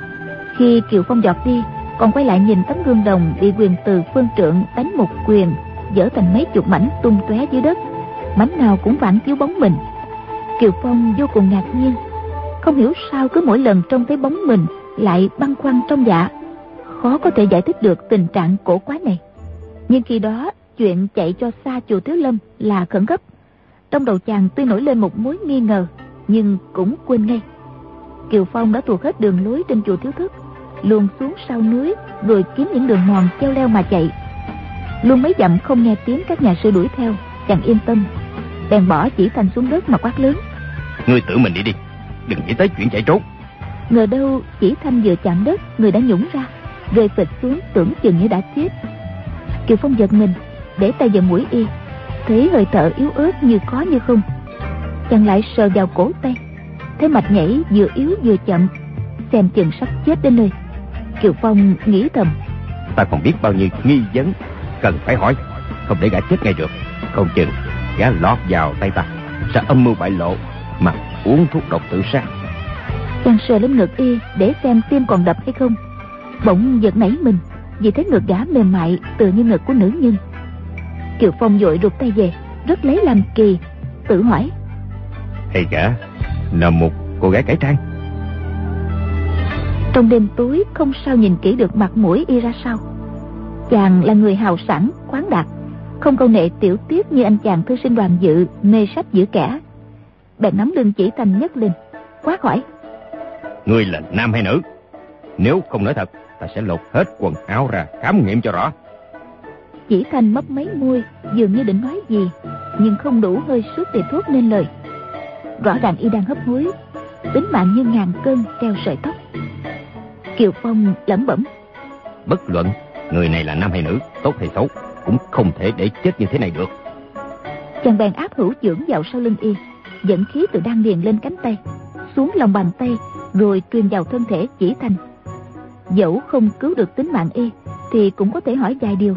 Khi Kiều Phong giọt đi, còn quay lại nhìn tấm gương đồng bị Quyền Từ phương trượng đánh một quyền vỡ thành mấy chục mảnh tung tóe dưới đất, mảnh nào cũng phản chiếu bóng mình. Kiều Phong vô cùng ngạc nhiên, không hiểu sao cứ mỗi lần trông thấy bóng mình lại băn khoăn trong dạ, khó có thể giải thích được tình trạng cổ quái này. Nhưng khi đó chuyện chạy cho xa chùa Thiếu Lâm là khẩn cấp. Trong đầu chàng tuy nổi lên một mối nghi ngờ, nhưng cũng quên ngay. Kiều Phong đã tuột hết đường lối trên chùa Thiếu Thức, luồn xuống sau núi rồi kiếm những đường mòn treo leo mà chạy. Luôn mấy dặm không nghe tiếng các nhà sư đuổi theo, chàng yên tâm, bèn bỏ chỉ thành xuống đất mà quát lớn: ngươi tự mình đi, đừng nghĩ tới chuyện chạy trốn. Ngờ đâu chỉ thanh vừa chạm đất, người đã nhũng ra, rơi phịch xuống tưởng chừng như đã chết. Kiều Phong giật mình, để tay vào mũi y, thấy hơi thở yếu ớt như có như không. Chàng lại sờ vào cổ tay, thấy mạch nhảy vừa yếu vừa chậm, xem chừng sắp chết đến nơi. Kiều Phong nghĩ thầm: ta còn biết bao nhiêu nghi vấn cần phải hỏi, không để gã chết ngay được. Không chừng gã lọt vào tay ta sẽ âm mưu bại lộ mà uống thuốc độc tự sát. Chàng sờ lên ngực y để xem tim còn đập hay không, bỗng giật nảy mình vì thấy ngực gã mềm mại tựa như ngực của nữ nhân. Kiều Phong vội rụt tay về, rất lấy làm kỳ, tự hỏi: hay gã là một cô gái cải trang? Trong đêm tối không sao nhìn kỹ được mặt mũi y ra sao. Chàng là người hào sảng khoáng đạt, không câu nệ tiểu tiết như anh chàng thư sinh Đoàn Dự mê sách giữa kẻ. Bèn nắm lưng chỉ thanh nhấc lên, quát hỏi: ngươi là nam hay nữ? Nếu không nói thật, ta sẽ lột hết quần áo ra khám nghiệm cho rõ. Chỉ thanh mấp máy môi, dường như định nói gì, nhưng không đủ hơi sức để thốt nên lời. Rõ ràng y đang hấp hối, tính mạng như ngàn cân treo sợi tóc. Kiều Phong lẩm bẩm: bất luận người này là nam hay nữ, tốt hay xấu, cũng không thể để chết như thế này được. Chàng bèn áp hữu chưởng vào sau lưng y, dẫn khí từ đan điền lên cánh tay, xuống lòng bàn tay, rồi truyền vào thân thể Chỉ Thanh. Dẫu không cứu được tính mạng y, thì cũng có thể hỏi vài điều.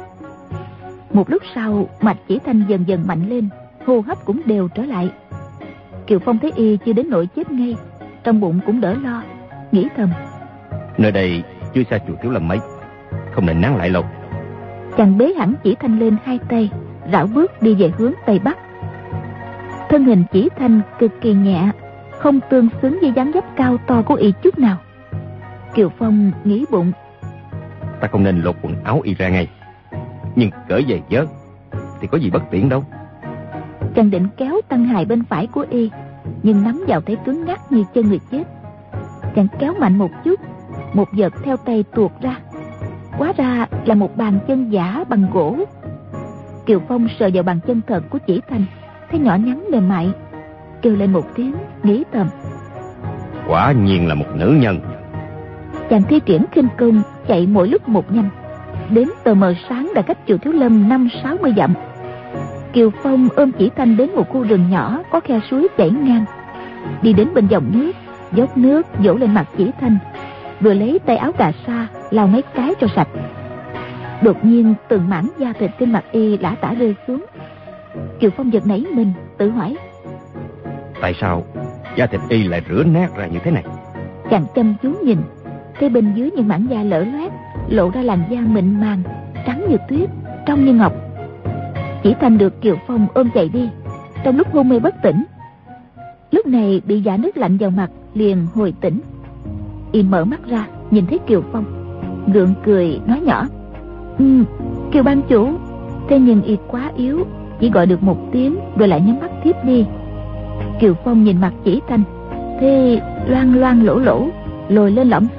Một lúc sau, mạch Chỉ Thanh dần dần mạnh lên, hô hấp cũng đều trở lại. Kiều Phong thấy y chưa đến nỗi chết ngay, trong bụng cũng đỡ lo, nghĩ thầm: nơi đây chưa xa chùa Thiếu Lâm mấy, không nên nán lại lâu. Chàng bế hẳn Chỉ Thanh lên hai tay, rảo bước đi về hướng tây bắc. Thân hình Chỉ Thanh cực kỳ nhẹ, không tương xứng với dáng dấp cao to của y chút nào. Kiều Phong nghĩ bụng: ta không nên lột quần áo y ra ngay, nhưng cởi giày dớt thì có gì bất tiện đâu. Chàng định kéo tăng hài bên phải của y, nhưng nắm vào thấy cứng ngắc như chân người chết. Chàng kéo mạnh một chút, một vật theo tay tuột ra, hóa ra là một bàn chân giả bằng gỗ. Kiều Phong sờ vào bàn chân thật của Chỉ Thanh, thấy nhỏ nhắn mềm mại, kêu lên một tiếng, nghĩ thầm: quả nhiên là một nữ nhân. Chàng thi triển khinh công, chạy mỗi lúc một nhanh, đến tờ mờ sáng đã cách chùa Thiếu Lâm 50-60 dặm. Kiều Phong ôm Chỉ Thanh đến một khu rừng nhỏ có khe suối chảy ngang, đi đến bên dòng nước, dốc nước vỗ lên mặt Chỉ Thanh, vừa lấy tay áo cà sa lau mấy cái cho sạch. Đột nhiên từng mảng da thịt trên mặt y lả tả rơi xuống. Kiều Phong giật nảy mình, tự hỏi: tại sao da thịt y lại rửa nát ra như thế này? Chàng chăm chú nhìn, thấy bên dưới những mảng da lở loét lộ ra làn da mịn màng, trắng như tuyết, trong như ngọc. Chỉ Thanh được Kiều Phong ôm chạy đi, trong lúc hôn mê bất tỉnh. Lúc này bị dã nước lạnh vào mặt, liền hồi tỉnh. Y mở mắt ra, nhìn thấy Kiều Phong, gượng cười nói nhỏ: Kiều ban chủ. Thế nhưng y quá yếu, chỉ gọi được một tiếng rồi lại nhắm mắt thiếp đi. Kiều Phong nhìn mặt Chỉ Thanh, thế loang loang lỗ lỗ, lồi lên lõm xuống,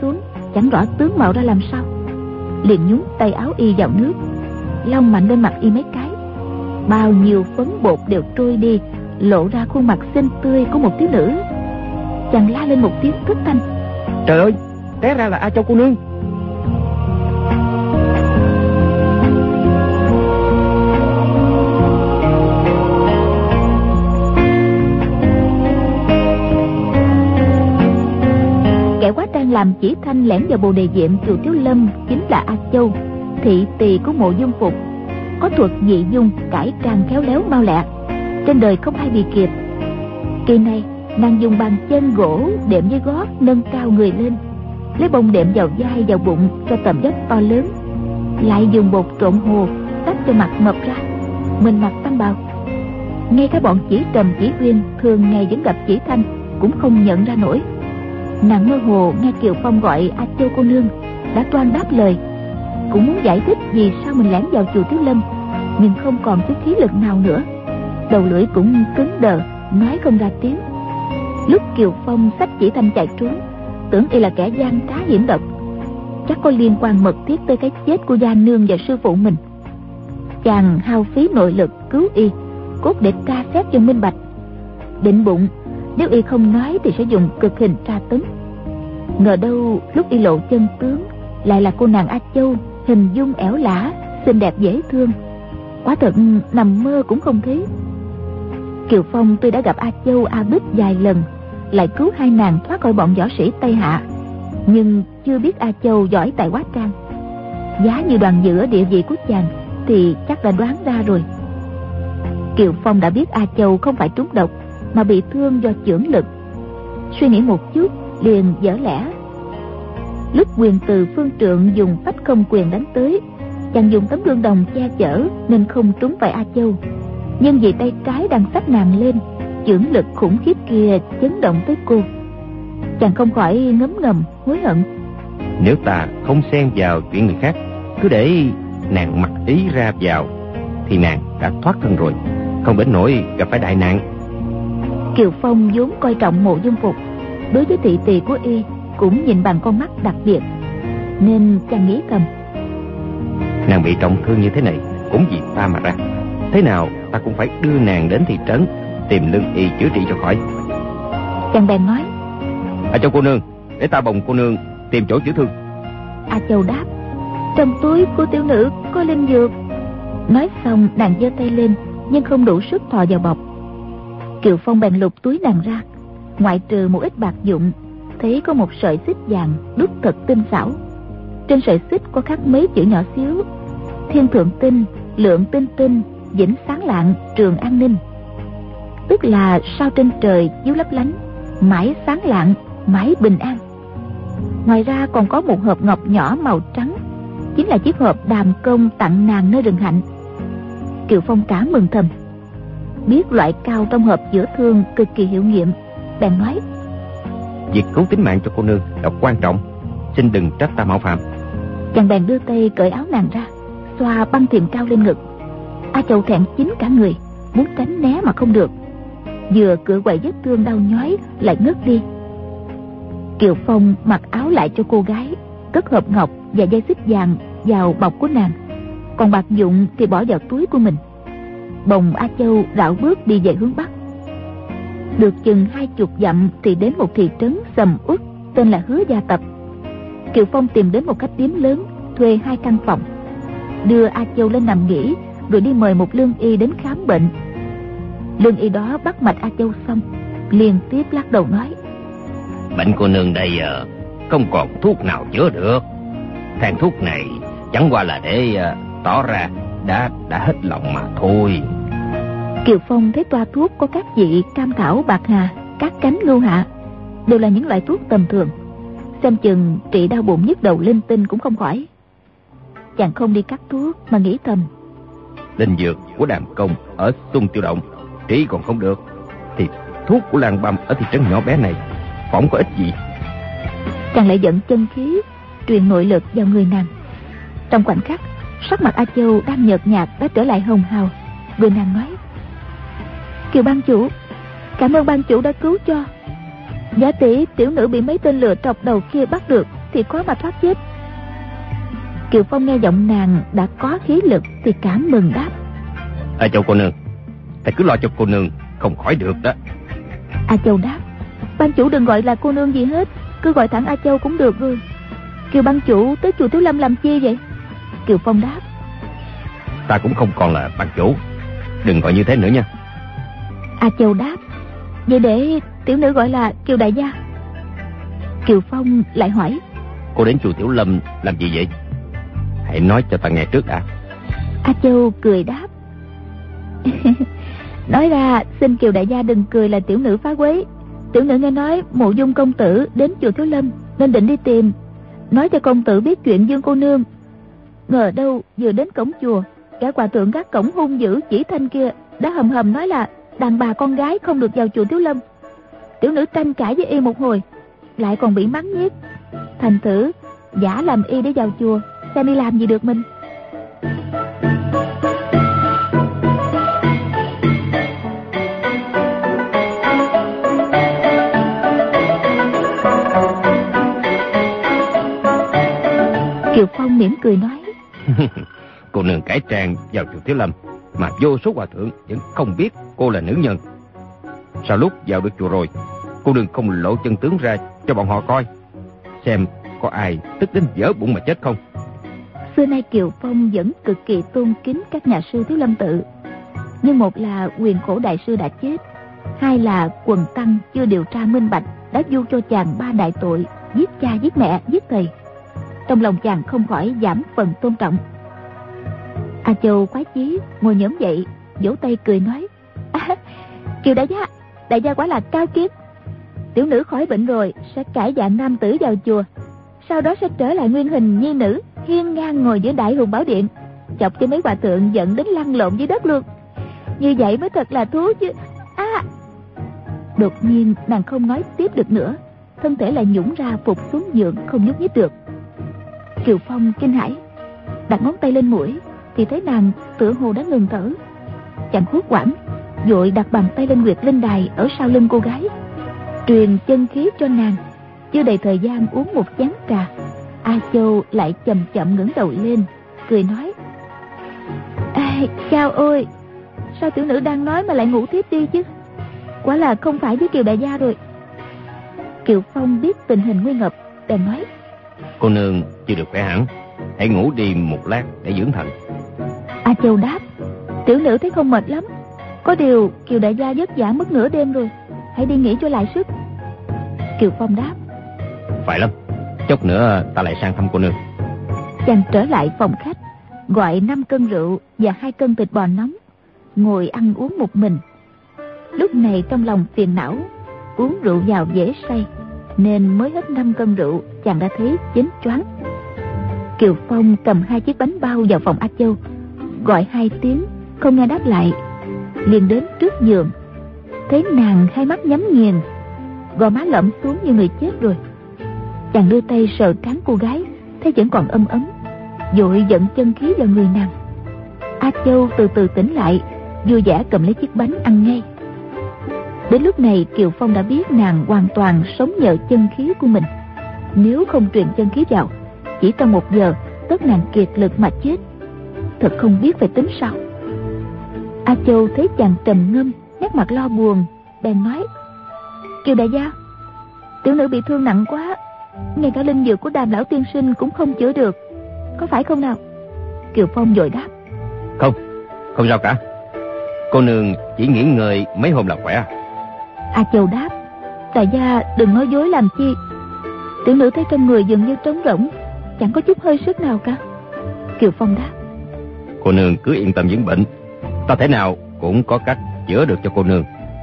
chẳng rõ tướng mạo ra làm sao, liền nhúng tay áo y vào nước, lau mạnh lên mặt y mấy cái. Bao nhiêu phấn bột đều trôi đi, lộ ra khuôn mặt xinh tươi của một thiếu nữ. Chàng la lên một tiếng thất thanh: Trời ơi, té ra là A Châu cô nương. Kẻ quá trang làm chỉ thanh lẻn vào bồ đề diệm chùa Thiếu Lâm chính là A Châu, thị tỳ của Mộ Dung Phục, có thuật dị dung, cải trang khéo léo mau lẹ, trên đời không ai bị kịp. Kỳ này nàng dùng bàn chân gỗ đệm với gót nâng cao người lên, lấy bông đệm vào vai vào bụng cho tầm vóc to lớn, lại dùng bột trộn hồ đắp cho mặt mập ra, mình mặc tăng bào. Ngay cả bọn chỉ trầm chỉ huyên thường ngày vẫn gặp chỉ thanh cũng không nhận ra nổi. Nàng mơ hồ nghe Kiều Phong gọi A Châu cô nương, đã toan đáp lời, cũng muốn giải thích vì sao mình lẻn vào chùa Thiếu Lâm, nhưng không còn chút khí lực nào nữa, đầu lưỡi cũng cứng đờ, nói không ra tiếng. Lúc Kiều Phong xách chỉ thanh chạy trốn, tưởng y là kẻ gian trá hiểm độc, chắc có liên quan mật thiết tới cái chết của gia nương và sư phụ mình. Chàng hao phí nội lực cứu y, cốt để tra xét cho minh bạch, định bụng nếu y không nói thì sẽ dùng cực hình tra tấn. Ngờ đâu lúc y lộ chân tướng lại là cô nàng A Châu, hình dung ẻo lả, xinh đẹp dễ thương, quả thật nằm mơ cũng không thấy. Kiều Phong tuy đã gặp A Châu, A Bích vài lần, lại cứu hai nàng thoát khỏi bọn võ sĩ Tây Hạ, nhưng chưa biết A Châu giỏi tài hóa trang. Giá như Đoàn Dự ở địa vị của chàng thì chắc đã đoán ra rồi. Kiều Phong đã biết A Châu không phải trúng độc mà bị thương do chưởng lực, suy nghĩ một chút liền dở lẽ. Lúc quyền từ phương trượng dùng phách không quyền đánh tới, chàng dùng tấm gương đồng che chở nên không trúng phải A Châu, nhưng vì tay trái đang xách nàng lên, chưởng lực khủng khiếp kia chấn động tới cô. Chàng không khỏi ngấm ngầm hối hận. Nếu ta không xen vào chuyện người khác, cứ để nàng mặc ý ra vào, thì nàng đã thoát thân rồi, không đến nỗi gặp phải đại nạn. Kiều Phong vốn coi trọng Mộ Dung Phục, đối với thị tỳ của y cũng nhìn bằng con mắt đặc biệt, nên chàng nghĩ thầm: Nàng bị trọng thương như thế này cũng vì ta mà ra, thế nào ta cũng phải đưa nàng đến thị trấn tìm lương y chữa trị cho khỏi. Chàng bèn nói: A Châu cô nương, để ta bồng cô nương tìm chỗ chữa thương. A Châu đáp: Trong túi của tiểu nữ có linh dược. Nói xong nàng giơ tay lên, nhưng không đủ sức thò vào bọc. Kiều Phong bèn lục túi nàng ra, ngoại trừ một ít bạc dụng, thấy có một sợi xích vàng đúc thật tinh xảo. Trên sợi xích có khắc mấy chữ nhỏ xíu: Thiên thượng tinh, lượng tinh tinh, vĩnh sáng lạng, trường an ninh. Tức là sao trên trời chiếu lấp lánh, mãi sáng lạng, mãi bình an. Ngoài ra còn có một hộp ngọc nhỏ màu trắng, chính là chiếc hộp Đàm Công tặng nàng nơi rừng hạnh. Kiều Phong cả mừng thầm, biết loại cao trong hộp chữa thương cực kỳ hiệu nghiệm, bèn nói: Việc cứu tính mạng cho cô nương là quan trọng, xin đừng trách ta mạo phạm. Chàng bèn đưa tay cởi áo nàng ra, xoa băng thiềm cao lên ngực. A Châu thẹn chín cả người, muốn tránh né mà không được, vừa cựa quậy vết thương đau nhói lại ngất đi. Kiều Phong mặc áo lại cho cô gái, cất hộp ngọc và dây xích vàng vào bọc của nàng, còn bạc dụng thì bỏ vào túi của mình. Bồng A Châu rảo bước đi về hướng bắc. Được chừng 20 dặm thì đến một thị trấn sầm uất tên là Hứa Gia Tập. Kiều Phong tìm đến một khách điếm lớn, thuê 2 căn phòng, đưa A Châu lên nằm nghỉ, rồi đi mời một lương y đến khám bệnh. Lương y đó bắt mạch A Châu xong, liên tiếp lắc đầu nói: Bệnh cô nương đây giờ không còn thuốc nào chữa được. Thang thuốc này chẳng qua là để tỏ ra đã hết lòng mà thôi. Kiều Phong thấy toa thuốc có các vị cam thảo, bạc hà, cát cánh, ngưu hạ, đều là những loại thuốc tầm thường, xem chừng trị đau bụng nhức đầu linh tinh cũng không khỏi. Chàng không đi cắt thuốc mà nghĩ thầm: Linh dược của Đàm Công ở Xuân Tiêu Động trị còn không được, thì thuốc của Lang Băm ở thị trấn nhỏ bé này phỏng có ích gì. Chàng lại giận chân khí, truyền nội lực vào người nàng. Trong khoảnh khắc, sắc mặt A Châu đang nhợt nhạt đã trở lại hồng hào. Người nàng nói: Kiều ban chủ, cảm ơn ban chủ đã cứu cho. Giả tỷ tiểu nữ bị mấy tên lừa trọc đầu kia bắt được, thì khó mà thoát chết. Kiều Phong nghe giọng nàng đã có khí lực thì cảm mừng đáp: A Châu cô nương, ta cứ lo cho cô nương không khỏi được đó. A Châu đáp: ban chủ đừng gọi là cô nương gì hết, cứ gọi thẳng A Châu cũng được rồi. Kiều ban chủ tới chùa Thiếu Lâm làm chi vậy? Kiều Phong đáp: Ta cũng không còn là ban chủ, đừng gọi như thế nữa nha. A Châu đáp: vậy để tiểu nữ gọi là Kiều đại gia. Kiều Phong lại hỏi: Cô đến chùa Tiểu Lâm làm gì vậy? Hãy nói cho ta nghe trước đã. A Châu cười đáp: nói ra xin Kiều đại gia đừng cười là tiểu nữ phá quấy. Tiểu nữ nghe nói Mộ Dung công tử đến chùa Thiếu Lâm nên định đi tìm, nói cho công tử biết chuyện Dương cô nương. Ngờ đâu vừa đến cổng chùa, cả hòa thượng gác cổng hung dữ chỉ thanh kia đã hầm hầm nói là đàn bà con gái không được vào chùa Thiếu Lâm. Tiểu nữ tranh cãi với y một hồi, lại còn bị mắng nhiếc. Thành thử giả làm y để vào chùa, xem y làm gì được mình. Kiều Phong mỉm cười nói: Cô nương cải trang vào chùa Thiếu Lâm mà vô số hòa thượng vẫn không biết cô là nữ nhân. Sau lúc vào được chùa rồi, cô nương không lộ chân tướng ra cho bọn họ coi, xem có ai tức đến vỡ bụng mà chết không. Xưa nay Kiều Phong vẫn cực kỳ tôn kính các nhà sư Thiếu Lâm tự, nhưng một là Quyền Khổ đại sư đã chết, hai là quần tăng chưa điều tra minh bạch đã vu cho chàng 3 đại tội: giết cha, giết mẹ, giết thầy. Trong lòng chàng không khỏi giảm phần tôn trọng. A Châu khoái chí ngồi nhổm dậy, vỗ tay cười nói: Kiều đại gia quả là cao kiết. Tiểu nữ khỏi bệnh rồi sẽ cải dạng nam tử vào chùa, sau đó sẽ trở lại nguyên hình nhi nữ, hiên ngang ngồi giữa Đại Hùng Bảo Điện, chọc cho mấy hòa thượng giận đến lăn lộn dưới đất luôn. Như vậy mới thật là thú chứ. Đột nhiên nàng không nói tiếp được nữa, thân thể lại nhũn ra phục xuống giường không nhúc nhích được. Kiều Phong kinh hãi, đặt ngón tay lên mũi thì thấy nàng tựa hồ đã ngừng thở. Chàng hốt hoảng vội đặt bàn tay lên huyệt linh đài ở sau lưng cô gái, truyền chân khí cho nàng. Chưa đầy thời gian uống một chén trà, A Châu lại chậm chậm ngẩng đầu lên, cười nói: Chao ơi, sao tiểu nữ đang nói mà lại ngủ thiếp đi chứ? Quả là không phải với Kiều đại gia rồi. Kiều Phong biết tình hình nguy ngập, bèn nói: Cô nương chưa được khỏe hẳn, hãy ngủ đi một lát để dưỡng thần. A Châu đáp: tiểu nữ thấy không mệt lắm, có điều Kiều đại gia vất vả mất nửa đêm rồi, hãy đi nghỉ cho lại sức. Kiều Phong đáp: phải lắm, chốc nữa ta lại sang thăm cô nương. Chàng trở lại phòng khách, gọi 5 cân rượu và 2 cân thịt bò nóng, ngồi ăn uống một mình. Lúc này trong lòng phiền não, uống rượu vào dễ say, nên mới hết 5 cân rượu chàng đã thấy chén choáng. Kiều Phong cầm 2 chiếc bánh bao vào phòng A Châu, gọi 2 tiếng không nghe đáp lại, liền đến trước giường, thấy nàng hai mắt nhắm nghiền, gò má lõm xuống như người chết rồi. Chàng đưa tay sờ trán cô gái, thấy vẫn còn ấm ấm, vội dẫn chân khí vào người nàng. A Châu từ từ tỉnh lại, vui vẻ cầm lấy chiếc bánh ăn ngay. Đến lúc này Kiều Phong đã biết nàng hoàn toàn sống nhờ chân khí của mình, nếu không truyền chân khí vào, chỉ trong 1 giờ tất nàng kiệt lực mà chết. Thật không biết phải tính sao. A Châu thấy chàng trầm ngâm, nét mặt lo buồn, bèn nói: Kiều đại gia, tiểu nữ bị thương nặng quá, ngay cả linh dược của Đàm lão tiên sinh cũng không chữa được, có phải không nào? Kiều Phong vội đáp: Không sao cả, cô nương chỉ nghỉ ngơi mấy hôm là khỏe. A Châu đáp: đại gia đừng nói dối làm chi, tiểu nữ thấy trong người dường như trống rỗng, chẳng có chút hơi sức nào cả. Kiều Phong đáp: cô nương cứ yên tâm dưỡng bệnh, ta thể nào cũng có cách chữa được cho cô nương.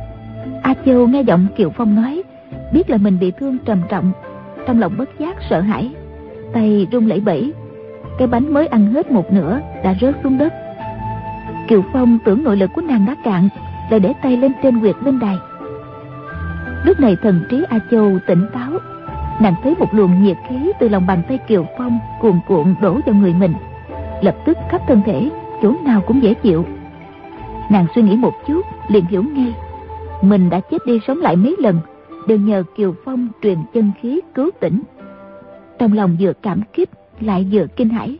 A Châu nghe giọng Kiều Phong nói, biết là mình bị thương trầm trọng, trong lòng bất giác sợ hãi, tay run lẩy bẩy. Cái bánh mới ăn hết một nửa đã rớt xuống đất. Kiều Phong tưởng nội lực của nàng đã cạn, lại để tay lên trên huyệt linh đài. Lúc này thần trí A Châu tỉnh táo, nàng thấy một luồng nhiệt khí từ lòng bàn tay Kiều Phong cuồn cuộn đổ vào người mình, lập tức khắp thân thể chỗ nào cũng dễ chịu. Nàng suy nghĩ một chút liền hiểu ngay, mình đã chết đi sống lại mấy lần đều nhờ Kiều Phong truyền chân khí cứu tỉnh. trong lòng vừa cảm kích lại vừa kinh hãi.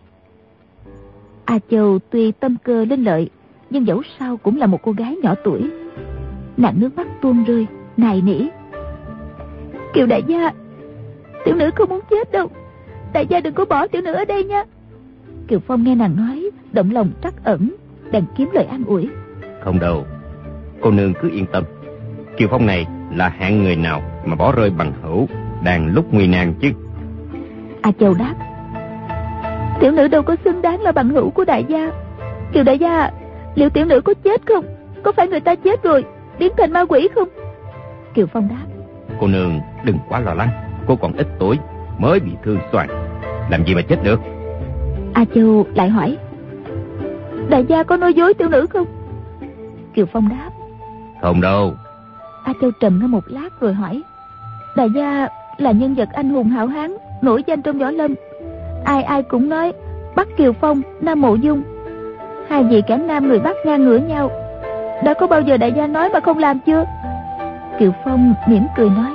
A Châu tuy tâm cơ linh lợi, nhưng dẫu sao cũng là một cô gái nhỏ tuổi. Nàng nước mắt tuôn rơi, nài nỉ: Kiều đại gia, tiểu nữ không muốn chết đâu, đại gia đừng có bỏ tiểu nữ ở đây nha. Kiều Phong nghe nàng nói, động lòng trắc ẩn, bèn kiếm lời an ủi: Không đâu, cô nương cứ yên tâm. Kiều Phong này là hạng người nào mà bỏ rơi bằng hữu đang lúc nguy nan chứ? A Châu đáp: Tiểu nữ đâu có xứng đáng là bằng hữu của đại gia. Kiều đại gia, liệu tiểu nữ có chết không? Có phải người ta chết rồi biến thành ma quỷ không? Kiều Phong đáp: Cô nương đừng quá lo lắng, cô còn ít tuổi, mới bị thương xoàn, làm gì mà chết được. A Châu lại hỏi: Đại gia có nói dối tiểu nữ không? Kiều Phong đáp: Không đâu. A Châu trầm ngâm một lát rồi hỏi: Đại gia là nhân vật anh hùng hảo hán, nổi danh trong võ lâm, ai ai cũng nói Bắc Kiều Phong, Nam Mộ Dung, hai vị cả nam người Bắc ngang ngửa nhau, đã có bao giờ đại gia nói mà không làm chưa? Kiều Phong mỉm cười nói: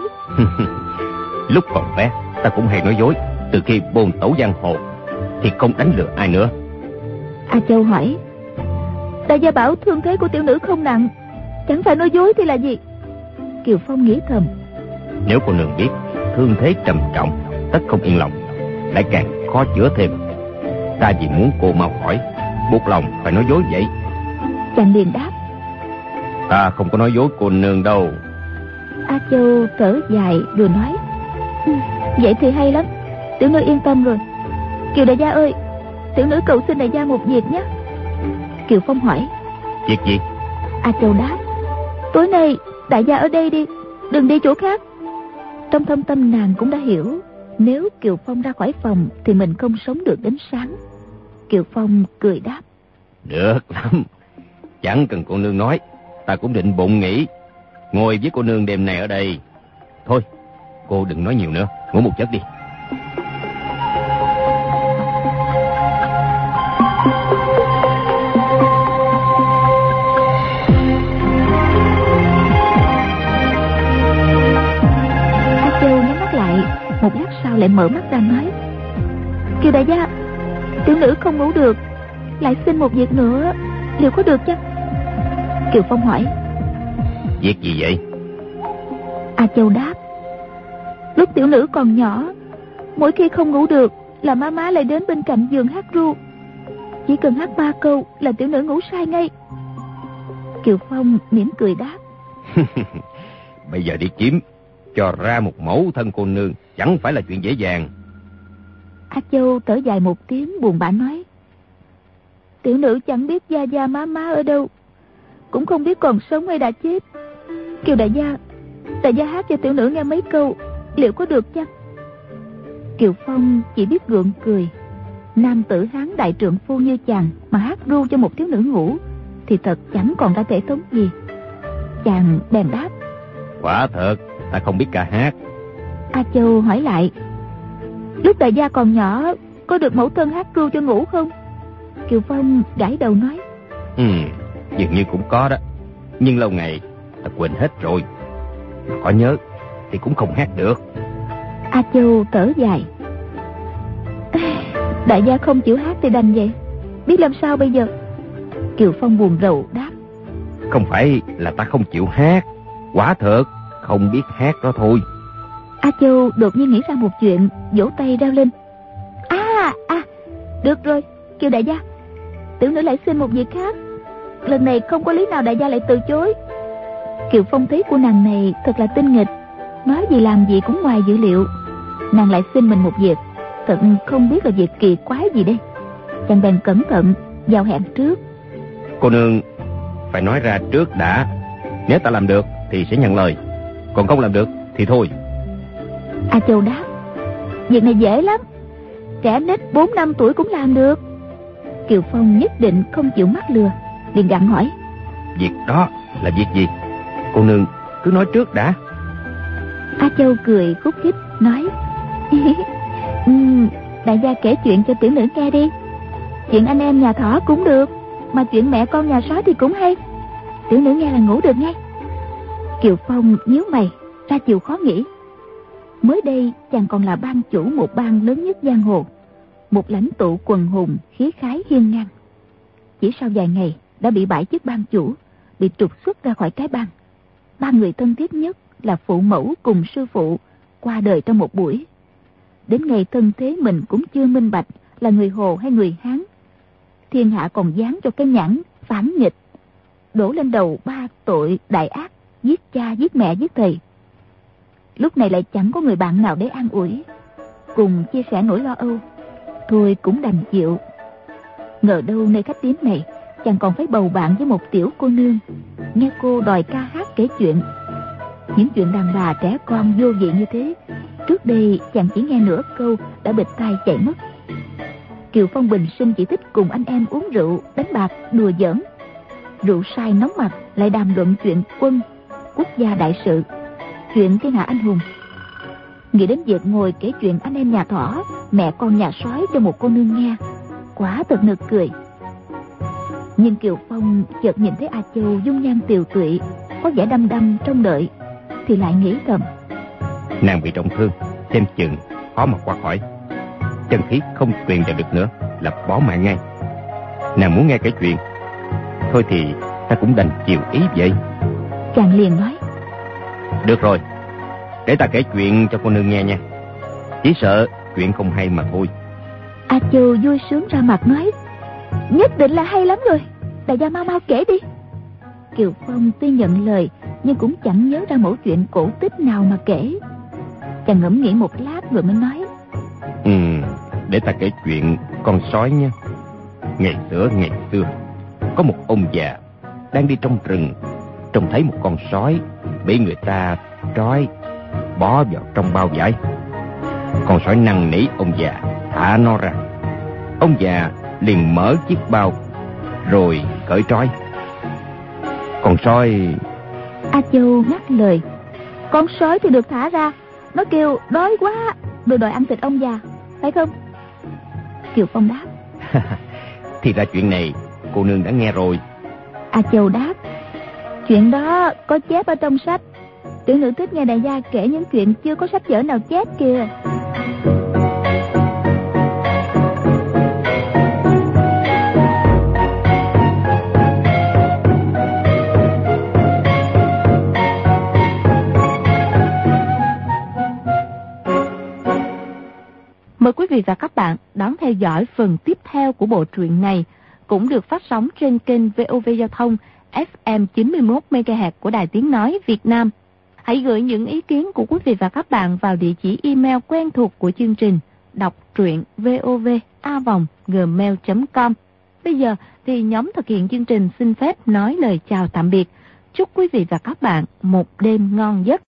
Lúc còn bé ta cũng hay nói dối, từ khi bồn tẩu giang hồ thì không đánh lừa ai nữa. A Châu hỏi: Đại gia bảo thương thế của tiểu nữ không nặng, chẳng phải nói dối thì là gì? Kiều Phong nghĩ thầm: Nếu cô nương biết thương thế trầm trọng, tất không yên lòng, lại càng khó chữa thêm. Ta vì muốn cô mau khỏi, buộc lòng phải nói dối vậy. Chàng liền đáp: Ta không có nói dối cô nương đâu. A Châu thở dài rồi nói: Vậy thì hay lắm, tiểu nữ yên tâm rồi. Kiều đại gia ơi, tiểu nữ cầu xin đại gia một việc nhé. Kiều Phong hỏi: Việc gì? A Châu đáp: Tối nay đại gia ở đây đi, đừng đi chỗ khác. Trong thâm tâm nàng cũng đã hiểu, nếu Kiều Phong ra khỏi phòng thì mình không sống được đến sáng. Kiều Phong cười đáp: Được lắm, chẳng cần cô nương nói, ta cũng định bụng nghĩ ngồi với cô nương đêm này ở đây. Thôi, cô đừng nói nhiều nữa, ngủ một giấc đi. A Châu nhắm mắt lại, một lát sau lại mở mắt ra nói: Kiều đại gia, tiểu nữ không ngủ được, lại xin một việc nữa, liệu có được chăng? Kiều Phong hỏi: Việc gì vậy? A Châu đáp: Lúc tiểu nữ còn nhỏ, mỗi khi không ngủ được là má má lại đến bên cạnh giường hát ru. Chỉ cần hát 3 câu là tiểu nữ ngủ say ngay. Kiều Phong mỉm cười đáp: Bây giờ đi kiếm cho ra một mẫu thân cô nương chẳng phải là chuyện dễ dàng. A Châu thở dài một tiếng buồn bã nói: Tiểu nữ chẳng biết gia gia má má ở đâu, cũng không biết còn sống hay đã chết. Kiều đại gia hát cho tiểu nữ nghe mấy câu, liệu có được chăng? Kiều Phong chỉ biết gượng cười. Nam tử hán đại trượng phu như chàng mà hát ru cho một thiếu nữ ngủ thì thật chẳng còn ra thể thống gì. Chàng bèn đáp: Quả thật, ta không biết ca hát. A Châu hỏi lại: Lúc đại gia còn nhỏ, có được mẫu thân hát ru cho ngủ không? Kiều Phong gãi đầu nói: Dường như cũng có đó, nhưng lâu ngày ta quên hết rồi. Có nhớ thì cũng không hát được. A Châu thở dài: Đại gia không chịu hát thì đành vậy, biết làm sao bây giờ? Kiều Phong buồn rầu đáp: Không phải là ta không chịu hát, quả thật không biết hát đó thôi. A Châu đột nhiên nghĩ ra một chuyện, vỗ tay reo lên: Được rồi, Kiều đại gia, tiểu nữ lại xin một việc khác. Lần này không có lý nào đại gia lại từ chối. Kiều Phong thấy cô nàng này thật là tinh nghịch, nói gì làm gì cũng ngoài dự liệu. Nàng lại xin mình một việc, thật không biết là việc kỳ quái gì đây. Chàng bèn cẩn thận giao hẹn trước: Cô nương phải nói ra trước đã, nếu ta làm được thì sẽ nhận lời, còn không làm được thì thôi. A Châu đáp: Việc này dễ lắm, trẻ nít 4 năm tuổi cũng làm được. Kiều Phong nhất định không chịu mắc lừa, liền gặng hỏi: Việc đó là việc gì? Cô nương cứ nói trước đã. A Châu cười khúc khích nói: Đại gia kể chuyện cho tiểu nữ nghe đi. Chuyện anh em nhà thỏ cũng được, mà chuyện mẹ con nhà sói thì cũng hay. Tiểu nữ nghe là ngủ được ngay. Kiều Phong nhíu mày, ra chiều khó nghĩ. Mới đây chàng còn là ban chủ một bang lớn nhất giang hồ, một lãnh tụ quần hùng khí khái hiên ngang. Chỉ sau vài ngày đã bị bãi chức ban chủ, bị trục xuất ra khỏi cái bang. Ba người thân thiết nhất là phụ mẫu cùng sư phụ qua đời trong một buổi. Đến ngày thân thế mình cũng chưa minh bạch là người Hồ hay người Hán. Thiên hạ còn dán cho cái nhãn phản nghịch, đổ lên đầu ba tội đại ác: giết cha, giết mẹ, giết thầy. Lúc này lại chẳng có người bạn nào để an ủi, cùng chia sẻ nỗi lo âu. Thôi cũng đành chịu. Ngờ đâu nơi khách điếm này chàng còn phải bầu bạn với một tiểu cô nương, nghe cô đòi ca hát kể chuyện. Những chuyện đàn bà trẻ con vô vị như thế, trước đây chàng chỉ nghe nửa câu đã bịt tai chạy mất. Kiều Phong bình sinh chỉ thích cùng anh em uống rượu, đánh bạc, đùa giỡn. Rượu say nóng mặt lại đàm luận chuyện quân, quốc gia đại sự, chuyện thiên hạ anh hùng. Nghĩ đến việc ngồi kể chuyện anh em nhà thỏ, mẹ con nhà sói cho một cô nương nghe, quả thật nực cười. Nhưng Kiều Phong chợt nhìn thấy A Châu dung nhan tiều tụy, có vẻ đăm đăm trông đợi, thì lại nghĩ thầm: nàng bị trọng thương, xem chừng khó mà qua khỏi. Chân khí không truyền vào được nữa là bỏ mạng ngay. Nàng muốn nghe kể chuyện, thôi thì ta cũng đành chiều ý vậy. Chàng liền nói: được rồi, để ta kể chuyện cho cô nương nghe nha. Chỉ sợ chuyện không hay mà thôi. A Châu vui sướng ra mặt nói: nhất định là hay lắm rồi, đại gia mau mau kể đi. Kiều Phong tuy nhận lời nhưng cũng chẳng nhớ ra mẩu chuyện cổ tích nào mà kể. Chàng ngẫm nghĩ một lát rồi mới nói: để ta kể chuyện con sói nha. Ngày xưa có một ông già đang đi trong rừng, trông thấy một con sói bị người ta trói bó vào trong bao vải. Con sói năn nỉ ông già thả nó ra. Ông già liền mở chiếc bao rồi cởi trói. Con sói... A Châu ngắt lời: con sói thì được thả ra, nó kêu đói quá rồi đòi ăn thịt ông già, phải không? Kiều Phong đáp: thì ra chuyện này cô nương đã nghe rồi. A Châu đáp: chuyện đó có chép ở trong sách. Tiểu nữ thích nghe đại gia kể những chuyện chưa có sách vở nào chép kìa. Mời quý vị và các bạn đón theo dõi phần tiếp theo của bộ truyện này, cũng được phát sóng trên kênh VOV Giao thông FM 91 MHz của Đài Tiếng nói Việt Nam. Hãy gửi những ý kiến của quý vị và các bạn vào địa chỉ email quen thuộc của chương trình đọc truyện vova@gmail.com. Bây giờ thì nhóm thực hiện chương trình xin phép nói lời chào tạm biệt. Chúc quý vị và các bạn một đêm ngon giấc.